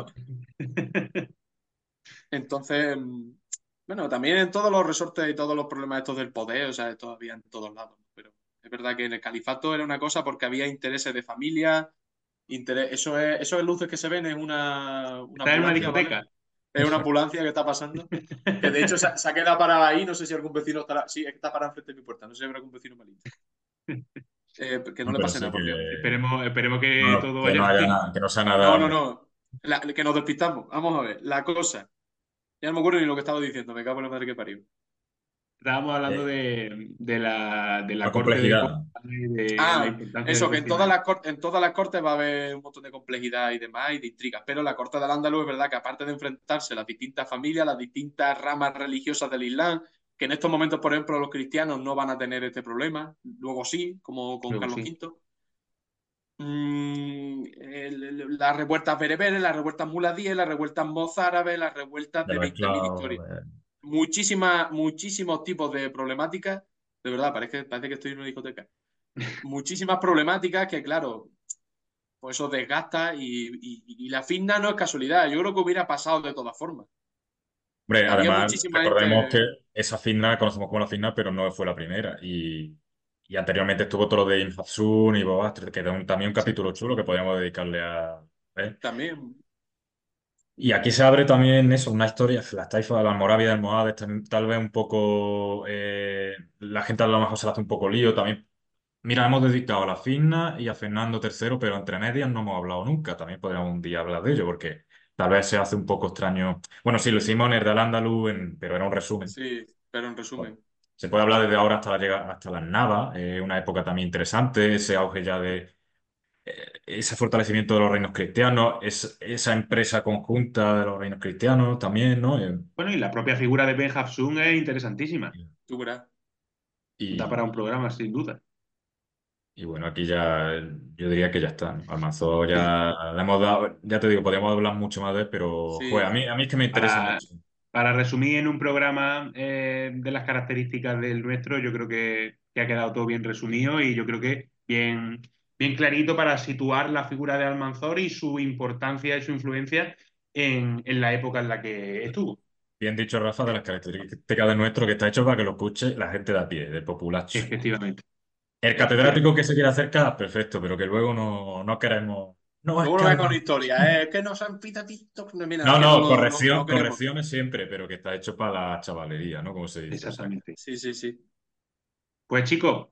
Speaker 3: entonces, bueno, también en todos los resortes y todos los problemas estos del poder, o sea, todavía en todos lados, ¿no? Pero es verdad que en el califato era una cosa porque había intereses de familia, eso es luces que se ven, es una
Speaker 1: está en una
Speaker 3: ambulancia, ¿vale?
Speaker 1: discoteca.
Speaker 3: Es una ambulancia que está pasando, que de hecho se ha quedado parada ahí, no sé si algún vecino estará, sí, está parada enfrente de mi puerta, no sé si habrá algún vecino malito. Que no
Speaker 2: no,
Speaker 3: le
Speaker 2: pero
Speaker 3: pase
Speaker 2: sí
Speaker 3: nada, por Dios.
Speaker 1: Esperemos que
Speaker 2: no,
Speaker 1: todo
Speaker 2: que
Speaker 1: vaya
Speaker 2: no haya
Speaker 1: bien.
Speaker 2: nada, que no sea
Speaker 3: No,
Speaker 2: nada.
Speaker 3: no, no. Que nos despistamos. Vamos a ver. La cosa. Ya no me acuerdo ni lo que estaba diciendo. Me cago en la madre que parió.
Speaker 1: Estábamos hablando
Speaker 2: Eh,
Speaker 1: de la
Speaker 2: la
Speaker 1: corte de
Speaker 2: complejidad.
Speaker 1: Córdoba y de la
Speaker 3: Ah,
Speaker 1: importancia del
Speaker 3: eso, que
Speaker 1: personaje.
Speaker 3: en todas las cortes va a haber un montón de complejidad y demás y de intrigas. Pero la corte del Andaluz es verdad que aparte de enfrentarse a las distintas familias, las distintas ramas religiosas del Islam, que en estos momentos, por ejemplo, los cristianos no van a tener este problema. Luego sí, como con
Speaker 1: Luego
Speaker 3: Carlos
Speaker 1: sí.
Speaker 3: V. las revueltas bereberes, las revueltas muladíes, las revueltas mozárabes, las revueltas
Speaker 2: de
Speaker 3: de
Speaker 2: los
Speaker 3: 20.000
Speaker 2: esclavos.
Speaker 3: historias. Muchísimos tipos de problemáticas. De verdad, parece que estoy en una discoteca. Muchísimas problemáticas que, claro, pues eso desgasta y la finna no es casualidad. Yo creo que hubiera pasado de todas formas.
Speaker 2: Hombre,
Speaker 3: Había
Speaker 2: además,
Speaker 3: muchísima
Speaker 2: recordemos que
Speaker 3: gente.
Speaker 2: esa finna la conocemos como la finna, pero no fue la primera. Y anteriormente estuvo todo lo de Inhazun y Boastro, que era también un
Speaker 3: Sí,
Speaker 2: capítulo chulo que podríamos dedicarle a... ¿eh?
Speaker 3: también.
Speaker 2: Y aquí se abre también eso, una historia, las taifas, las Moravia del Almohades, tal vez un poco, la gente a lo mejor se le hace un poco lío también. Mira, hemos dedicado a la Fitna y a Fernando III, pero entre medias no hemos hablado nunca. También podríamos un día hablar de ello, porque tal vez se hace un poco extraño. Bueno, sí, lo hicimos en el del Andaluz, pero era un resumen.
Speaker 3: Sí, pero en
Speaker 2: Bueno,
Speaker 3: resumen.
Speaker 2: se puede hablar desde ahora hasta hasta las Navas, una época también interesante, ese auge ya de ese fortalecimiento de los reinos cristianos, esa empresa conjunta de los reinos cristianos también, ¿no?
Speaker 1: Bueno, y la propia figura de Ben Hafsun es interesantísima.
Speaker 3: Tú verás.
Speaker 1: Da para un
Speaker 2: y,
Speaker 1: programa, sin duda.
Speaker 2: y bueno, aquí ya yo diría que ya está, ¿no? Almanzor
Speaker 3: Sí,
Speaker 2: ya le hemos dado, ya te digo, podríamos hablar mucho más de él, pero joder,
Speaker 3: sí.
Speaker 2: a mí es que me interesa
Speaker 1: Para,
Speaker 2: mucho.
Speaker 1: para resumir en un programa de las características del nuestro, yo creo que ha quedado todo bien resumido y yo creo que bien clarito para situar la figura de Almanzor y su importancia y su influencia en la época en la que estuvo.
Speaker 2: Bien dicho, Rafa, de las características de nuestro que está hecho para que lo escuche la gente de a pie, del populacho.
Speaker 1: Efectivamente,
Speaker 2: El catedrático
Speaker 1: efectivamente.
Speaker 2: que se quiere acercar, perfecto, pero que luego no queremos. No, es
Speaker 3: Luego
Speaker 2: que
Speaker 3: no me con
Speaker 2: Almanzor.
Speaker 3: historia, es que no se han pitado TikTok. Mira, es
Speaker 2: No,
Speaker 3: que
Speaker 2: no,
Speaker 3: no queremos.
Speaker 2: correcciones siempre, pero que está hecho para la chavalería, ¿no? Como se dice, o sea.
Speaker 1: Exactamente.
Speaker 3: Sí, sí, sí.
Speaker 1: Pues chicos,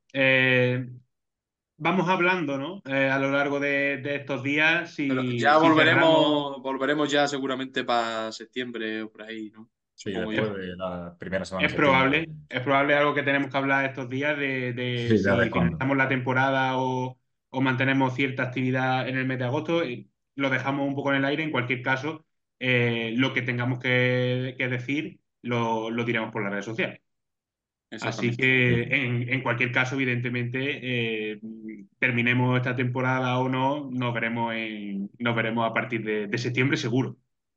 Speaker 1: vamos hablando, ¿no? A lo largo de estos días,
Speaker 3: Pero ya
Speaker 1: si cerramos.
Speaker 3: volveremos ya seguramente para septiembre o por ahí, ¿no?
Speaker 2: Sí,
Speaker 3: Supongo yo.
Speaker 2: después de la primera semana de septiembre.
Speaker 1: Es probable algo que tenemos que hablar estos días de
Speaker 2: Sí, ya ves
Speaker 1: si
Speaker 2: cuándo.
Speaker 1: finalizamos la temporada o mantenemos cierta actividad en el mes de agosto. Lo dejamos un poco en el aire. En cualquier caso, lo que tengamos que decir lo diremos por las redes sociales. Así
Speaker 3: Exactamente.
Speaker 1: que
Speaker 2: Sí.
Speaker 1: en cualquier caso, evidentemente, terminemos esta temporada o no, nos veremos a partir de septiembre seguro.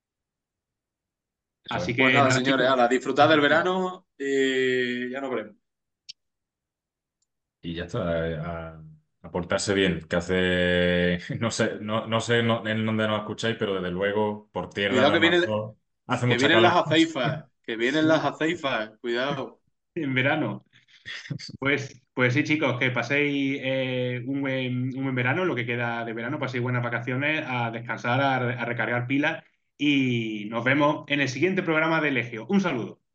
Speaker 2: Eso es.
Speaker 1: Así
Speaker 3: Pues
Speaker 1: que
Speaker 3: nada,
Speaker 1: nada,
Speaker 3: señores,
Speaker 1: chicos.
Speaker 3: ahora disfrutad del verano y ya nos veremos.
Speaker 2: Y ya está, a portarse bien, que hace, no sé en dónde nos escucháis, pero desde luego por tierra en
Speaker 3: Cuidado
Speaker 2: Almanzor hace
Speaker 3: que
Speaker 2: mucha
Speaker 3: vienen las
Speaker 2: calor.
Speaker 3: aceifas, que vienen las aceifas, cuidado.
Speaker 1: En verano. Pues sí, chicos, que paséis un buen verano, lo que queda de verano, paséis buenas vacaciones, a descansar, a recargar pilas y nos vemos en el siguiente programa de Legio. Un saludo.